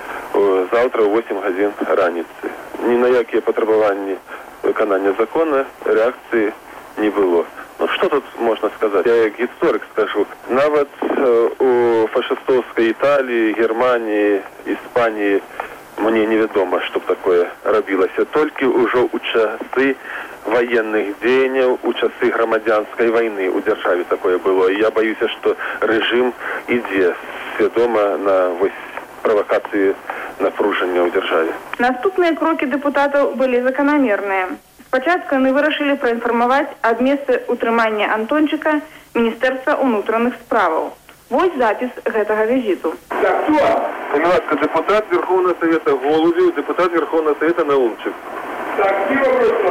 Speaker 5: заўтра ў 8 гадзін раніцы. Ні на якія патрабаванні выканання закона рэакцыі не было. Ну, што тут можна сказаць? Я як гісторык скажу. Нават у фашыстоўскай Італіі, Германіі, Іспаніі мне невядома, што б такое рабілася. Толькі ўжо ў часы военных дзеянняў, у часы грамадзянскай вайны ў дзяржаве такое было. І я баюся, што рэжым ідзе свядома на правакацыі напружання ў дзяржаве.
Speaker 4: Наступныя крокі дэпутатаў былі заканамерныя. Спачатку яны вырашылі праінфармаваць аб месцы ўтрымання Антончыка Міністэрства ўнутраных справаў. Вось запіс гэтага візіту.
Speaker 5: Будь ласка, депутат Верховного Совета Голубев, депутат Верховного Совета Наумчик.
Speaker 6: Так, и вопрос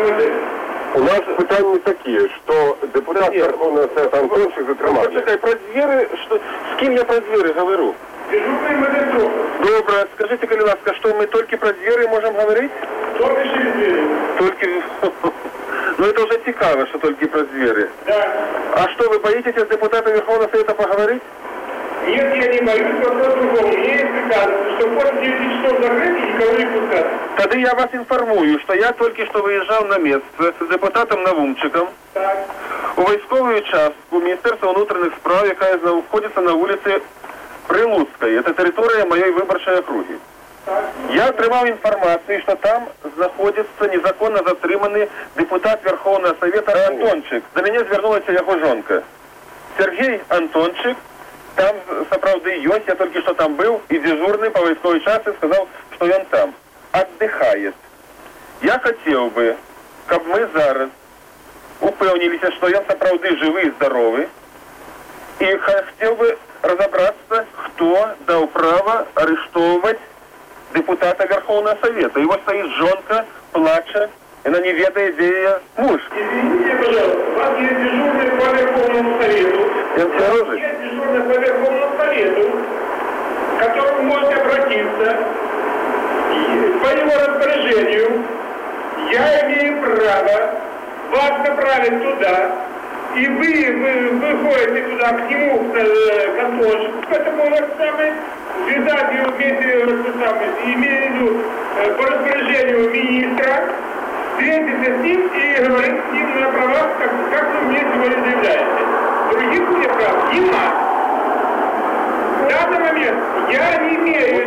Speaker 5: У нас питання такі, що депутат Верховного Совета Антончик затримав. Почекай, про двери, що, з ким я про двери говорю?
Speaker 6: дежурный магазин.
Speaker 5: Добре, скажите, будь ласка, что мы только про двери можем говорить?
Speaker 6: Только через двери.
Speaker 5: Только... Ну это уже цікаво, что только про двери.
Speaker 6: Да.
Speaker 5: А что, вы боитесь с депутатом Верховного Совета поговорить?
Speaker 6: Нет, я не боюсь, вопрос другого. Мне есть приказ, что после 9 часов закрыть и никого не пускать.
Speaker 5: Тогда я вас информую, что я только что выезжал на место с депутатом Навумчиком у військову частку Міністерства внутрішніх справ, яка знаходиться на вулиці Прилуцької. Це територія моєї виборчої округи. Я отримав інформацію, що там знаходиться незаконно затриманий депутат Верховного Совета Антончик. До мене звернулася його жонка. Сергій Антончик, там, справді, є, я тільки що там був, і дежурний по військовій частині сказав, що він там віддихає. Я хотів би, щоб ми зараз упевнилися, що він справді живий і здоровий, і хотів би розібратися, хто дав право арештовувати депутата Верховного Совета. Его стоит жонка, плачет, и она не ведает, где ее муж.
Speaker 6: Извините, пожалуйста, у вас есть дежурный по Верховному Совету. Есть дежурный по Верховному Совету, к которому можете обратиться. И по его распоряжению я имею право вас направить туда, и вы выходите туда к нему, к Антончику, к этому самому, связать его вместе, имея в виду по распоряжению министра, встретиться с ним и говорить с ним на правах, как вы мне сегодня заявляете. Других мне прав нема. В данный момент я не имею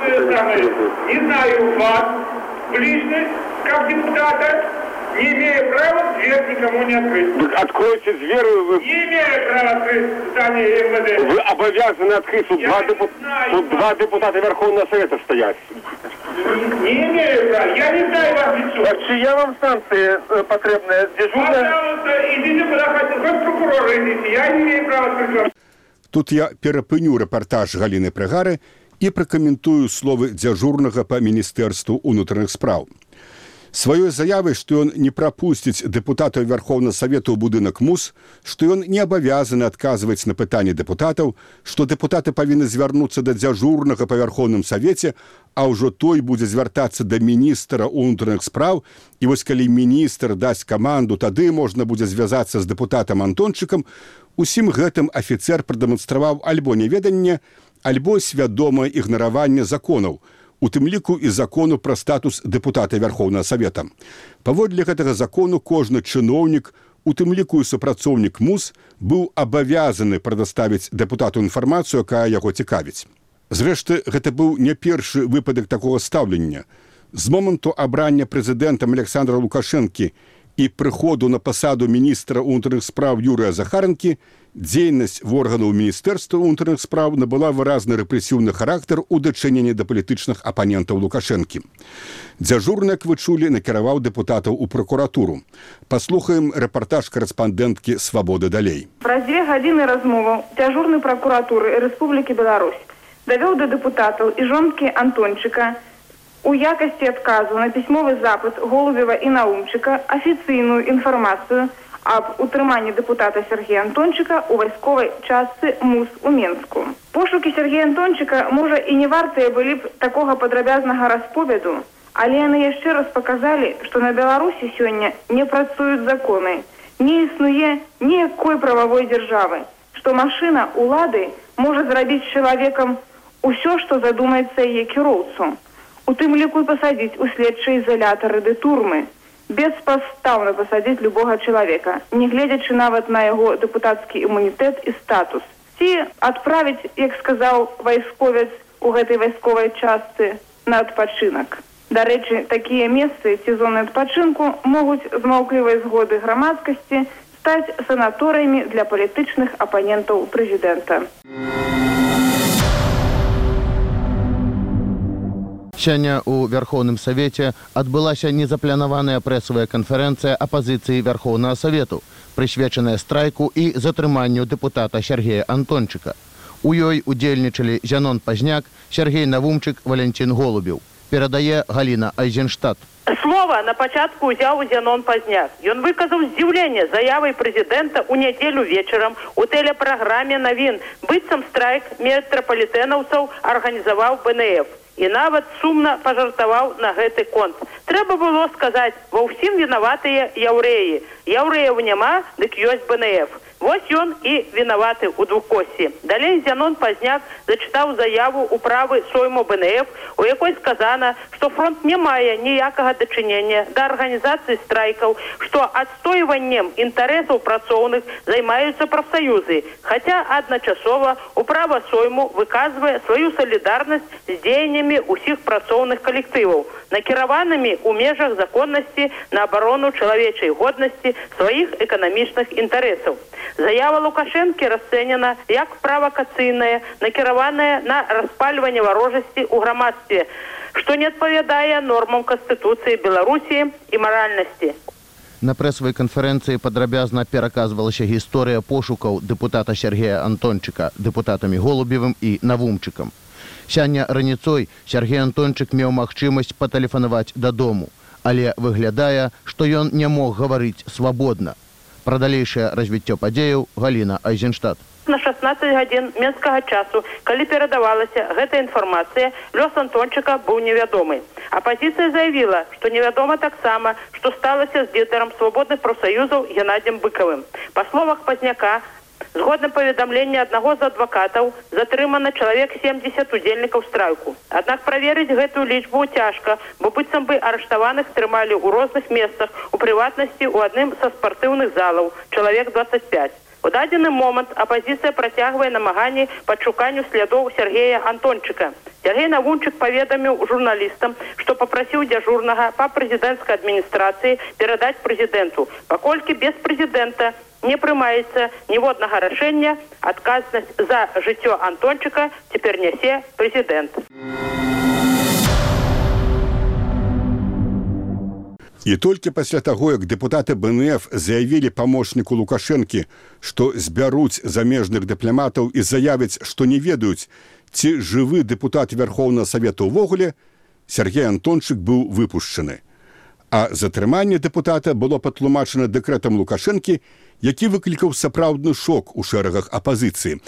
Speaker 6: не знаю вас в личность, как депутата, не имею права дверь никому не открыть.
Speaker 5: Откройте дверь, вы...
Speaker 6: Не имею права открыть здание МВД.
Speaker 5: Вы обязаны открыть, тут два депутата Верховного Совета стоят.
Speaker 6: Не имею права, я не знаю вас в лицо.
Speaker 5: Так чья вам станция потребная? Дежурная?
Speaker 6: Пожалуйста, идите куда хотите, хоть прокурора идите, я не имею права открыть.
Speaker 2: Тут я перапыню рэпартаж Галіны Прыгары і пракаментую словы дзяжурнага па Міністэрству ўнутраных спраў. Сваёй заявай, што ён не прапусціць дэпутатаў Верховного Совета ў будынак МУС, што ён не абавязаны адказваць на пытанні дэпутатаў, што дэпутаты павінны звярнуцца да дзяжурнага па Верховным Совете, а ўжо той будзе звяртацца да міністра ўнутраных спраў, і вось калі міністр дасць каманду, тады можна будзе звязацца з дэпутатам Антончыкам. Усім гэтым афіцэр прадэманстраваў альбо неведанне, альбо свядомае ігнараванне законаў, у тым ліку і закону пра статус дэпутата Верховного Совета. Паводле гэтага закону кожны чыноўнік, у тым ліку і супрацоўнік МУС, быў абавязаны прадаставіць дэпутату інфармацыю, якая яго цікавіць. Зрэшты, гэта быў не першы выпадак такога стаўлення. З моманту абрання прэзідэнтам Александра Лукашэнкі і прыходу на пасаду міністра ўнутраных спраў Юрыя Захаранкі, дзейнасць органаў Міністэрства ўнутраных спраў набыла выразны рэпрэсіўны характар у дачыненні да палітычных апанентаў Лукашэнкі. Дзяжурны, як вы чулі, накіраваў дэпутатаў у пракуратуру. Паслухаем рэпартаж карэспандэнткі «Свабоды» далей.
Speaker 4: Праз 2 гадзіны размоваў дзяжурны пракуратуры Рэспублікі Беларусь давёў да дэпутатаў і жонкі Антончыка у якасці адказу на пісьмовы запыт Голубева і Наумчыка афіцыйную інфармацыю аб утрыманні дэпутата Сергея Антончыка у вайсковай частцы МУС у Менску. Пошукі Сергея Антончыка, можа, і не вартыя былі б такога падрабязнага расповеду, але яны яшчэ раз паказалі, што на Беларусі сёння не працуюць законы, не існуе ніякой прававой дзяржавы, што машына улады можа зрабіць з чалавекам усё, што задумаецца яе кіроўцу, у тым ліку і пасадзіць у следчыя ізалятары ды турмы, беспастаўна пасадзіць любога чалавека, не гледзячы нават на яго дэпутацкі імунітэт і статус. Ці адправіць, як сказаў вайсковец у гэтай вайсковай частцы, на адпачынак. Дарэчы, такія месцы ці зоны адпачынку могуць з маўклівай згоды грамадскасці стаць санаторыямі для палітычных апанентаў прэзідэнта.
Speaker 3: Сёння у Верховным Совете адбылася незапланаваная прэсавая канферэнцыя апазіцыі Верховнага Совету, прысвечаная страйку і затрыманню дэпутата Сергея Антончыка. У ёй удзельнічалі Зянон Пазняк, Сергей Навумчык, Валентин Голубеў. Перадае Галина Айзенштадт.
Speaker 7: Слово на початку взял Зянон Пазняк. Он выказал здзіўленне заявой президента у неделю вечером у телепрограмме «Новин». Быццам страйк метрополитенаўцаў организовал БНФ. И нават сумно пожартовал на гэты конт. Трэба было сказать, ва ўсім вінаватыя яўрэі. Яўрэяў няма, дык ёсць БНФ. Вось ён і вінаваты ў двукоссі. Далей Зянон Пазняк зачытаў заяву управы Сойму БНФ, у якой сказана, што фронт не мае ніякага дачынення да арганізацыі страйкаў, што адстойваннем інтарэсаў працоўных займаюцца прафсаюзы, хаця адначасова управа Сойму выказвае сваю салідарнасць з дзеяннямі ўсіх працоўных калектываў, накіраванымі ў межах законнасці на абарону чалавечай годнасці сваіх эканамічных інтарэсаў. Заява Лукашэнкі расцэнена як правакацыйная, накіраваная на распальванне варожасці ў грамадстве, што не адпавядае нормам Канстытуцыі Беларусі і маральнасці.
Speaker 3: На прэсавай канферэнцыі падрабязна пераказвалася гісторыя пошукаў дэпутата Сергея Антончыка дэпутатамі Голубевым і Навумчыкам. Сёння раніцой Сергей Антончык меў магчымасць патэлефанаваць дадому, але выглядае, што ён не мог гаварыць свабодна. Пра далейшае развіццё падзеяў Галина Айзенштадт.
Speaker 7: На 16 гадзін менскага часу, калі перадавалася гэта інфармацыя, лёс Антончыка быў невядомы. Апазіцыя заявіла, што невядома таксама, што сталася з лідарам свабодных прафсаюзаў Геннадзем Быкавым. Па словах Пазняка, згодна паведамлення аднаго з адвакатаў, затрымана чалавек 70 удзельнікаў страйку. Аднак праверыць гэтую лічбу цяжка, бо быццам бы арыштаваных трымалі ў розных месцах, у прыватнасці ў адным са спартыўных залаў, чалавек 25. У дадзены момант апазіцыя працягвае намаганні па шуканню слядоў Сергея Антончыка. Сергей Навумчык паведаміў журналістам, што папрасіў дзяжурнага па прэзідэнцкай адміністрацыі перадаць прэзідэнту. Паколькі без прэзідэнта не прымаецца ніводнага рашэння, адказнасць за жыццё Антончыка цяпер нясе прэзідэнт.
Speaker 2: І толькі пасля таго, як дэпутаты БНФ заявілі памочніку Лукашэнкі, што збяруць замежных дыпламатаў і заявяць, што не ведаюць, ці жывы дэпутат Верховнага Савета ўвогуле, Сергей Антончык быў выпушчаны. А затрыманне дэпутата было патлумачана дэкрэтам Лукашэнкі, які выклікаў сапраўдны шок у шэрагах апазіцыі.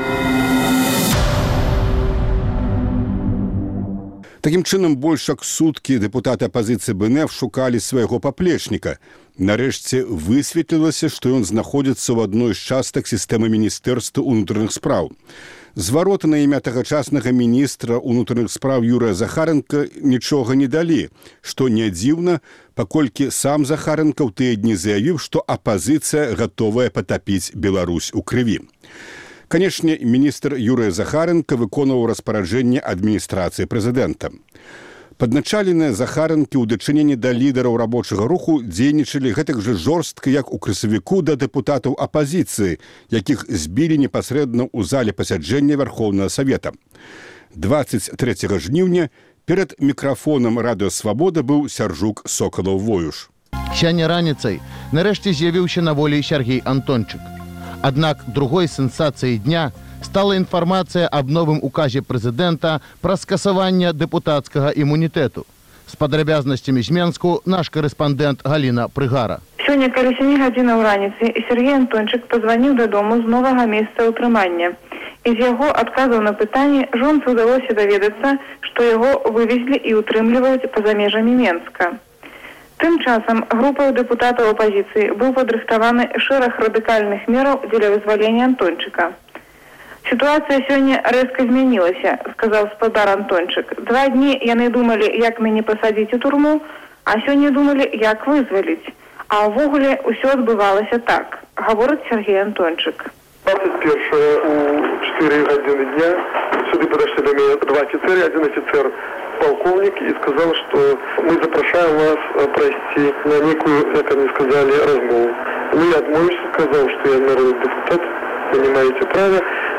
Speaker 2: Такім чынам, больш як суткі дэпутаты апазіцыі БНФ шукалі свайго паплечніка. Нарэшце высветлілася, што ён знаходзіцца ў адной з частак сістэмы Міністэрства ўнутраных спраў. Звароты на імя тагачаснага міністра ўнутраных спраў Юрыя Захаренка нічога не далі, што не дзіўна, паколькі сам Захаренка ў тыя дні заявіў, што апазіцыя гатовая патапіць Беларусь у крыві. Канешне, міністр Юрыя Захаренка выконваў распараджэнне адміністрацыі прэзідэнта. Падначаленыя Захаренкі ў дачыненні да лідараў рабочага руху дзейнічалі гэтак жа жорстка, як у красавіку да дэпутатаў апазіцыі, якіх збілі непасрэдна ў зале пасяджэння Верховнага Савета. 23 жніўня перад мікрафонам радыёсвабода быў Сяржук Сокалаў-Воюш.
Speaker 3: Сёння раніцай нарэшце з'явіўся на волі Сергей Антончык. Аднак другой сенсацыяй дня стала інфармацыя аб новым указе прэзідэнта пра скасаванне дэпутацкага імунітэту. З падрабязнасцямі з Менску наш карэспандэнт Галіна Прыгара.
Speaker 4: Сёння каля 7 гадзінаў раніцы Сергей Антончык пазваніў дадому з новага месца ўтрымання. І з яго адказаў на пытанне жонцы ўдалося даведацца, што яго вывезлі і ўтрымліваюць па-за межамі Менска. Тым часам групай дэпутатаў апазіцыі быў падрыхтаваны шэраг радыкальных мераў дзеля вызвалення Антончыка. Сітуацыя сёння рэзка змянілася, сказаў спадар Антончык. 2 дні яны думалі, як мяне пасадзіць у турму, а сёння думалі, як вызваліць. А ўвогуле ўсё адбывалася так, гаворыць Сергей Антончык.
Speaker 5: 21 у 4 гадзіны дня сюды падышлі да мяне 2 афіцэры, 1 афіцэр полковник, и сказал, что мы запрашаем вас пройти на некую, как они сказали, размову. Ну, я отмовился, сказал, что я народный депутат, вы не имеете права.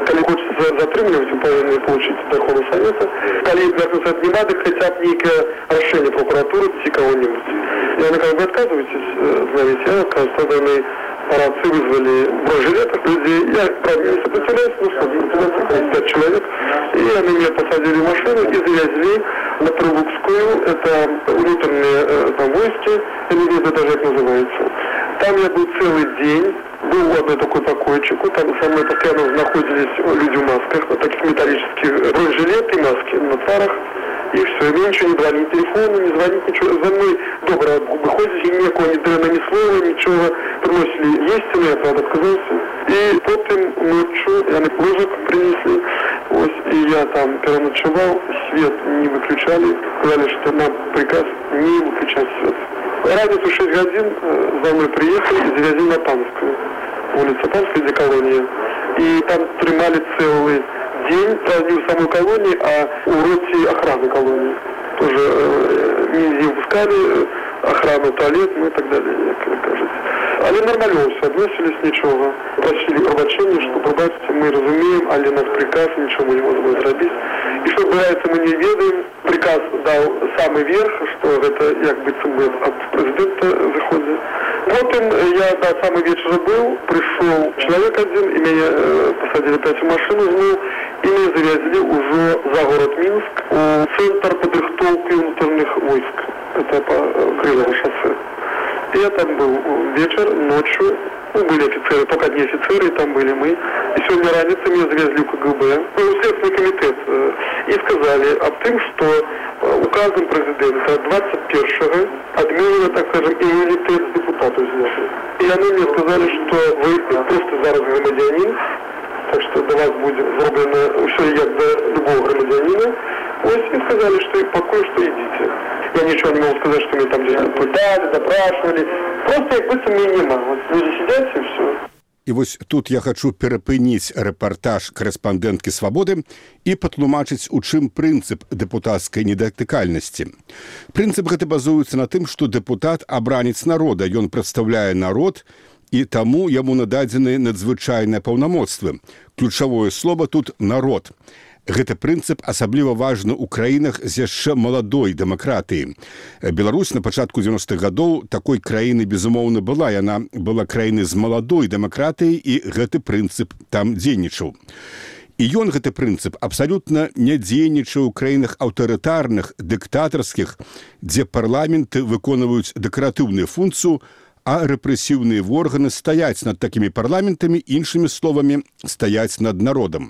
Speaker 5: Калі хочется затрымліваць, вы павінны получить от Верховного Совета. Калі Верховный Совет не надо, хотя бы некое решение прокуратуры ці кого-нибудь. И они как бы отказываетесь, знаете, тогда мы по рации вызвали в бронежилетах людей. Я, правда, не сопротивляюсь, ну что, 5 человек. И они меня посадили в машину и завезли на Прилуцкую. Это внутренние там войски, я не знаю даже, как называется. Там я был целый день. Был в одной такой покойчику, там со мной постоянно находились люди в масках, вот таких металлических, бронежилеты и маски на тварах. И все, мне ничего не звонит, телефону не звонит, ничего. За мной добро выходите, никакого ни слова, ничего. Приносили есть, но я, правда, отказался. И потом ночью, они ложек принесли, вот, и я там переночевал, свет не выключали, сказали, что нам приказ не выключать свет. Разницу 6 годин за мной приехали и завезли на Панскую. Улица Панская, где колония. И там тримали целый день, правда, не в самой колонии, а у роте охраны колонии. Тоже не выпускали охрану, туалет, ну и так далее, как кажется. Але нормально все, относились, ничего. Просили пробачення, что пробачьте, мы разумеем, але нас приказ, ничего мы не можем сделать. И что бывает, мы не ведаем, приказ дал самый верх, что это, как бы, от президента заходит. Потом я до самого вечера был, пришел человек один, и меня посадили опять в машину, и меня завезли уже за город Минск, в центр подрыхтовки внутренних войск. Это по Крылову шоссе. И я там был вечер, ночью, были офицеры, только одни офицеры, и там были мы. И сегодня раніцей меня завезли в КГБ, в Следственный комитет, и сказали об том, что указом президента 21-го отменено, так скажем, иммунитет депутату снятый. И они мне сказали, что вы просто зараз громадянин, так что до вас будет сделано все как до любого громадянина. Вот, и сказали, что покой, что идите. Я ничего не могу сказать, что меня там здесь пытали, допрашивали. Просто как будто меня нема. Вот люди сидят и все.
Speaker 2: І вось тут я хачу перапыніць рэпартаж корэспандэнткі «Свабоды» і патлумачыць, у чым прынцып дэпутацкай недатыкальнасці. Прынцып гэты базуецца на тым, што дэпутат абранец народа, ён прадстаўляе народ, і таму яму нададзены надзвычайныя паўнамоцтвы. Ключавое слова тут «народ». Гэты прынцып асабліва важны ў краінах з яшчэ маладой дэмакратыі. Беларусь на пачатку 90-х гадоў такой краіны, безумоўна, была. Яна была краінай з маладой дэмакратыяй, і гэты прынцып там дзейнічаў. І ён, гэты прынцып, абсалютна не дзейнічаў у краінах аўтарытарных, дыктатарскіх, дзе парламенты выконваюць дэкаратыўную функцыю, а рэпрэсіўныя органы стаяць над такімі парламентамі, іншымі словамі, стаяць над народам.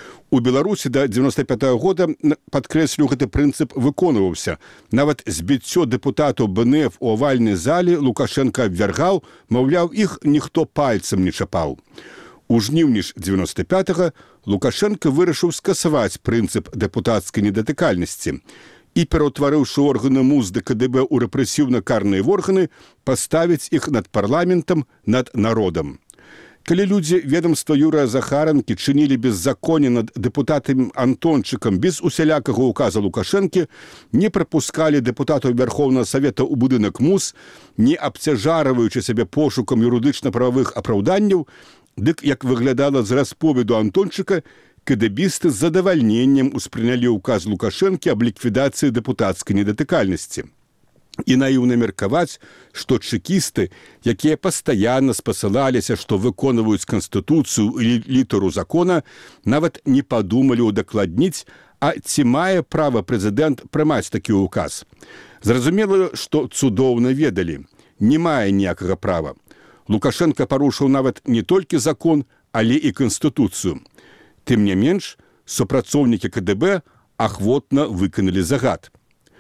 Speaker 2: У Беларусі да 95-го года, падкрэслю, гэты прынцып выконваўся. Нават збіццё дэпутатаў БНФ у авальнай зале Лукашенко абвяргаў, маўляў, іх ніхто пальцам не чапаў. У жніўні ж 95-го Лукашенко вырашыў скасаваць прынцып дэпутацкай недатыкальнасці і, пераўтварыўшы органы МУЗ ды КДБ ў рэпрэсіўна-карныя органы, паставіць іх над парламентам, над народам. Калі людзі ведомства Юрыя Захаранкі чынілі беззаконне над дэпутатам Антончыкам без усялякага указа Лукашэнкі, не прапускалі дэпутатаў Верховнага Савета ў будынак МУЗ, не абцяжарваючы сябе пошукам юрыдычна-прававых апраўданняў, дык, як выглядала з расповеду Антончыка, кэдэбісты з задавальненнем успрынялі ўказ Лукашэнкі аб ліквідацыі дэпутацкай недатыкальнасці. І наіўна меркаваць, што чэкісты, якія пастаянна спасылаліся, што выконваюць Канстытуцыю і літару закона, нават не падумалі ўдакладніць, а ці мае права прэзідэнт прымаць такі ўказ. Зразумела, што цудоўна ведалі, не мае ніякага права. Лукашенко парушыў нават не толькі закон, але і Канстытуцыю. Тым не менш, супрацоўнікі КДБ ахвотна выканалі загад.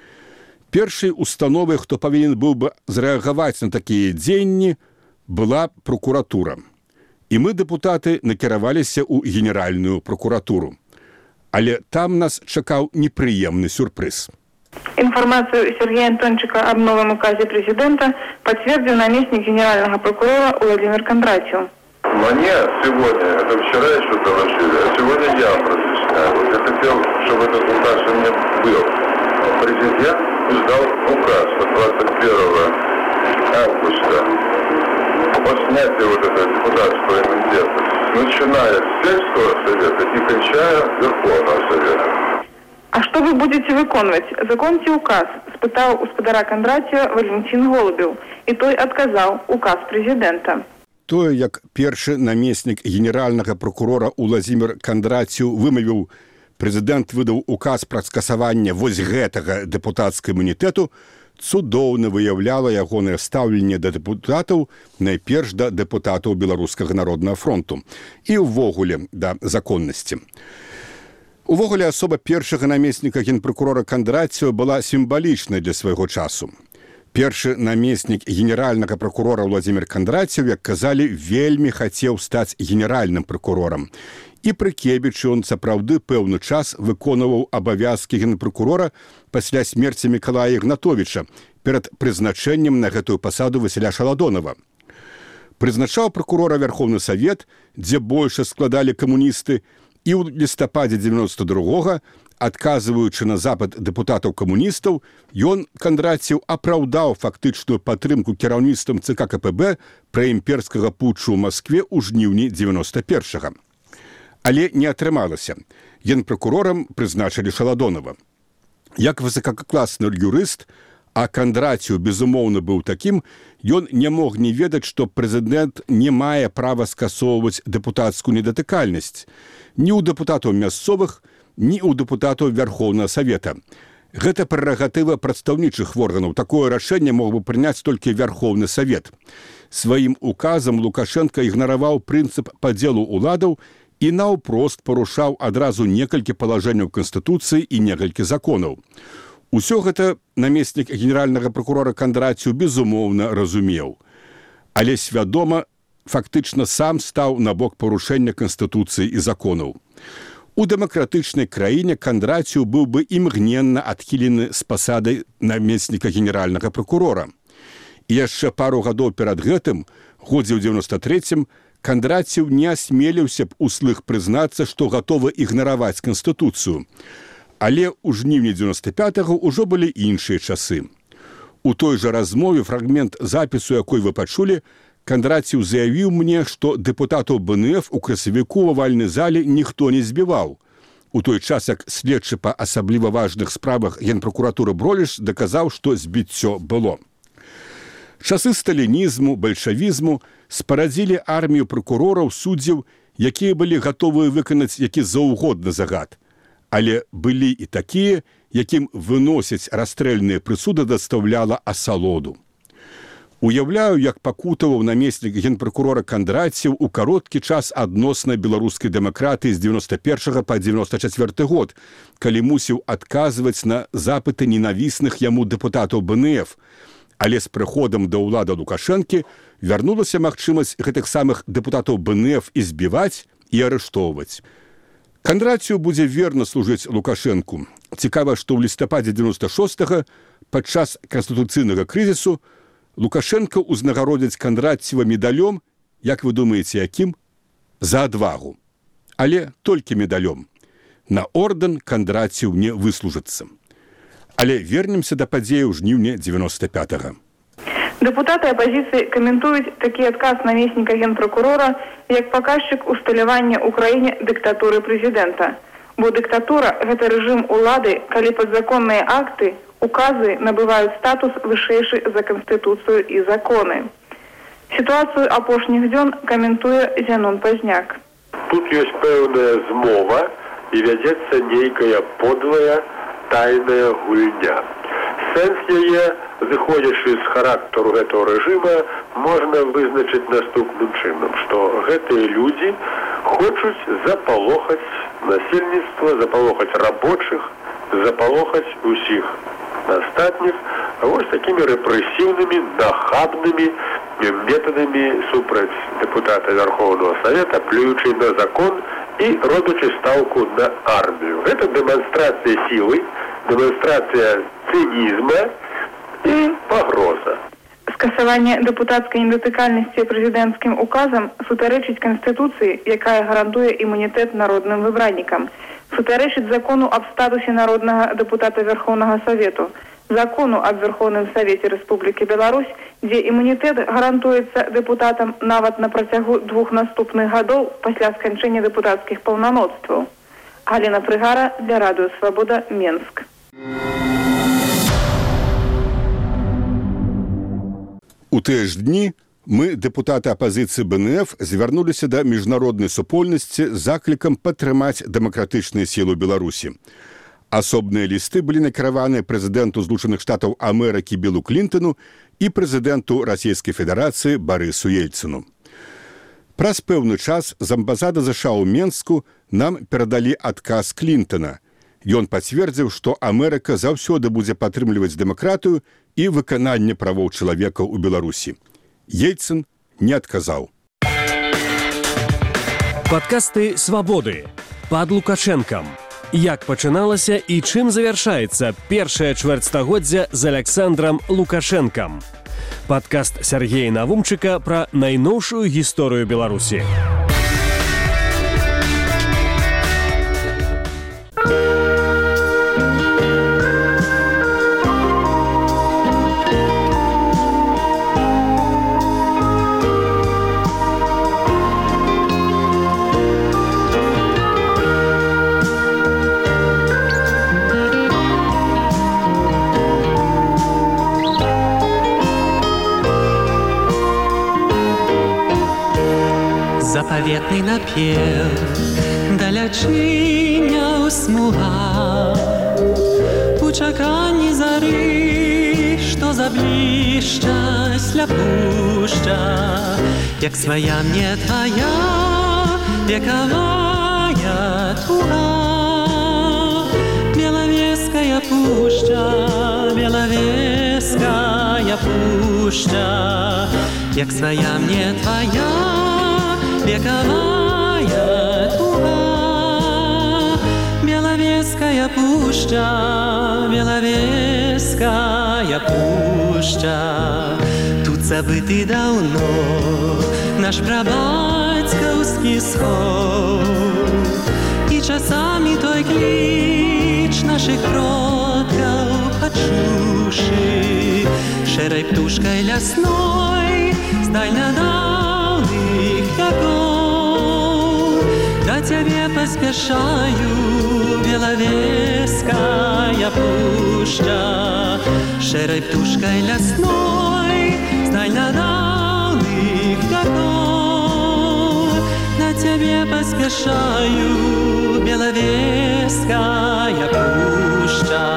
Speaker 2: Першай установай, хто павінен быў бы зрэагаваць на такія дзеянні, была прокуратура. І мы, дэпутаты, накіраваліся ў генеральную прокуратуру. Але там нас чакаў непрыемны сюрпрыз.
Speaker 4: Информацию Сергея Антончика об новом указе президента подтвердил наместник генерального прокурора Владимир Кондратьев.
Speaker 5: Мне сегодня, это вчера еще доложили, а сегодня я разъясняю. Я хотел, чтобы этот указ у меня был. Президент издал указ от 21 августа о снятии вот этого депутатского иммунитета начиная с сельского совета и кончая Верховного совета.
Speaker 4: А что вы будете выконывать? Законьте указ, спытал у спадара Кондратьева Валентин Голубев, и той отказал указ президента.
Speaker 2: Тое, як першы намеснік генеральнага прокурора Уладзімір Кандраціў вымавіў, прэзідэнт выдаў указ пра скасаванне вось гэтага дэпутацкага імунітэту, цудоўна выяўляла ягонае стаўленне да дэпутатаў, найперш да дэпутатаў Беларускага народнага фронту і ўвогуле да законнасці. Увогуле асоба першага намесніка генпракурора Кандраціва была сімвалічнай для свайго часу. Першы намеснік генеральнага прокурора Уладзімір Кандраціў, як казалі, вельмі хацеў стаць генеральным прокурорам. І пры Кебічы ён сапраўды пэўны час выконваў абавязкі генпракурора пасля смерці Мікалая Ігнатовіча перад прызначэннем на гэтую пасаду Васіля Шаладонова. Прызначаў прокурора Верховны Савет, дзе большасць складалі камуністы, і ў лістападзе 92-го, адказваючы на запыт дэпутатаў-камуністаў, ён, Кандраціў, апраўдаў фактычную падтрымку кіраўніцтвам ЦК КПБ праімперскага путчу ў Маскве ў жніўні 91-го. Але не атрымалася. Генпракурорам прызначылі Шаладонова. Як высокакласны юрыст, а Кандраціў, безумоўна, быў такім, ён не мог не ведаць, што прэзідэнт не мае права скасоўваць дэпутацкую недатыкальнасць ні ў дэпутатаў мясцовых, ні ў дэпутатаў Верховнага Савета. Гэта прэрагатыва прадстаўнічых органаў. Такое рашэнне мог бы прыняць толькі Верховны Савет. Сваім указам Лукашенко ігнараваў прынцып падзелу ўладаў і наўпрост парушаў адразу некалькі палажэнняў Канстытуцыі і некалькі законаў. Усё гэта намеснік генеральнага прокурора Кандраціў безумоўна разумеў. Але свядома фактычна сам стаў на бок парушэння Канстытуцыі і законаў. У дэмакратычнай краіне Кандраціў быў бы імгненна адхілены з пасады намесніка генеральнага прокурора. І яшчэ пару гадоў перад гэтым, годзе ў 93-м, Кандраціў не асмеліўся б услых прызнацца, што гатовы ігнараваць Канстытуцыю. Але ў жніўні 95-го ўжо былі іншыя часы. У той жа размове, фрагмент запісу, якой вы пачулі, Кандраціў заявіў мне, што дэпутатаў БНФ у красавіку ў авальнай зале ніхто не збіваў. У той час, як следчы па асабліва важных справах генпракуратуры Броліш даказаў, што збіццё было. Часы сталінізму, бальшавізму спарадзілі армію прокурораў, суддзяў, якія былі гатовыя выканаць які заўгодны загад. Але былі і такія, якім выносяць расстрэльныя прысуды дастаўляла асалоду. Уяўляю, як пакутаваў намеснік генпракурора Кандраціў у кароткі час адносна беларускай дэмакратыі з 91 па 94 год, калі мусіў адказваць на запыты ненавісных яму дэпутатаў БНФ. Але з прыходам да ўлады Лукашэнкі вярнулася магчымасць гэтых самых дэпутатаў БНФ і збіваць і арыштоўваць. Кандраціў будзе верна служыць Лукашэнку. Цікава, што ў лістападзе 96-го падчас канстытуцыйнага крызісу Лукашенко узнагародзіць Кандраціва медалём, як вы думаеце, якім? За адвагу. Але толькі медалём. На ордэн Кандраціў не выслужыцца. Але вернемся да падзеі ў жніўні 95-го.
Speaker 4: Дэпутаты апазіцыі каментуюць такі адказ намесніка генпракурора як паказчык усталявання ў краіне дыктатуры прэзідэнта. Бо дыктатура – гэта рэжым улады, калі падзаконныя акты, указы набываюць статус вышэйшы за Канстытуцыю і законы. Сітуацыю апошніх дзён каментуе Зянон Пазняк.
Speaker 5: Тут ёсць пэўная змова і вядзецца нейкая подлая тайная гульня. Сэнс яе, зыходзячы з характару гэтага рэжыма, можна вызначыць наступным чынам, што гэтыя людзі хочуць запалохаць насельніцтва, запалохаць рабочых, запалохаць усіх астатніх вось такімі рэпрэсіўнымі, нахабнымі метадамі супраць дэпутата Верховного Савета, плюючы на закон і робячы стаўку на армію. Гэта дэманстрацыя сілы, дэманстрацыя цынізма і пагроза.
Speaker 4: Скасаванне дэпутацкай недатыкальнасці прэзідэнцкім указам сутарэчыць Канстытуцыі, якая гарантуе імунітэт народным выбраннікам, сутарэчыць закону аб статусе народнага дэпутата Верховнага Савету, закону аб Верховным Савеце Рэспублікі Беларусь, дзе імунітэт гарантуецца дэпутатам нават на працягу 2 наступных гадоў пасля сканчэння дэпутацкіх паўнамоцтваў. Галіна Прыгара для Радыё Свабода, Менск.
Speaker 2: У тыя ж дні мы, дэпутаты апазіцыі БНФ, звярнуліся да міжнароднай супольнасці з заклікам падтрымаць дэмакратычныя сілы Беларусі. Асобныя лісты былі накіраваны прэзідэнту Злучаных Штатаў Амерыкі Білу Клінтону і прэзідэнту Расійскай Федэрацыі Барысу Ельцыну. Праз пэўны час з амбасады ЗША ў Менску нам перадалі адказ Клінтона. Ён пацвердзіў, што Амерыка заўсёды будзе падтрымліваць дэмакратыю і выкананне правоў чалавека ў Беларусі. Ельцын не адказаў.
Speaker 1: Падкасты «Свабоды» пад Лукашэнкам. Як пачыналася і чым завяршаецца першае чвэрцьстагоддзя з Аляксандрам Лукашэнкам. Падкаст Сяргея Навумчыка пра найноўшую гісторыю Беларусі.
Speaker 8: Заповедный напев далячыняў смуга у чаканні зары, што заблішчась ля пушча, як свая мне твая векавая туга. Белавеская пушча, белавеская пушча, як свая мне твоя вековая туга. Беловеская пушча, беловеская пушча, тут забытый давно наш прабацькаўскі сход, і часамі той кліч наших продкаў пачушы, шэрай птушкай лясной з дальнядаўных вякоў. Да цябе паспяшаю, белавеская пушча, шэрай птушкай лясной з дальнядаўных вякоў. Да цябе паспяшаю, белавеская пушча.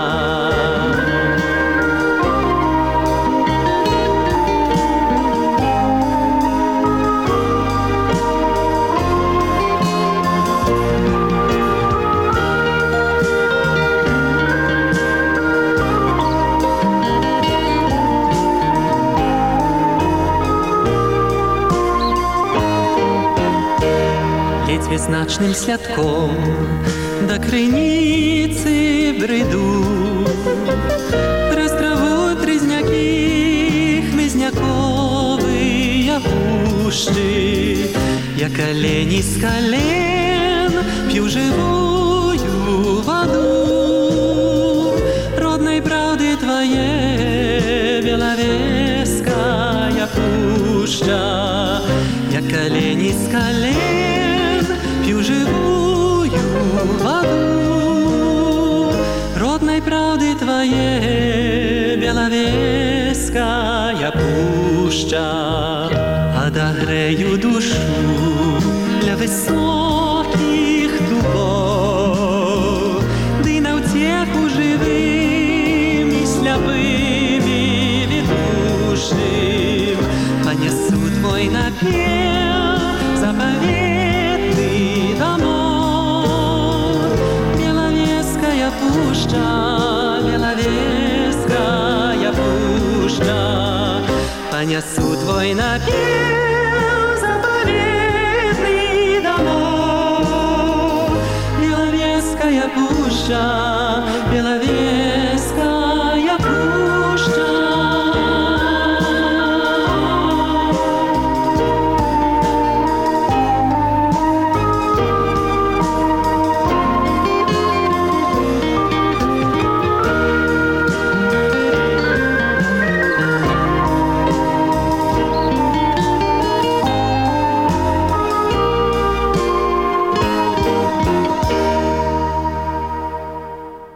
Speaker 8: Визначным святком до крыніцы бреду, праз траву трызнякі хмызняковыя пушчы. Я колени з колен п'ю живую воду родной правды твоей, беловеская пушча. Я колени з колен пью живую воду родной правды твоей, беловеская пушча. Отогрею душу для высоких дубов, ды на утеху живым и слепым и ведушим понесу твой напев заповедный домой. Беловеская пушча, беловеская пушча, понесу твой напев заповедный домой. Беловеская пушча, беловеская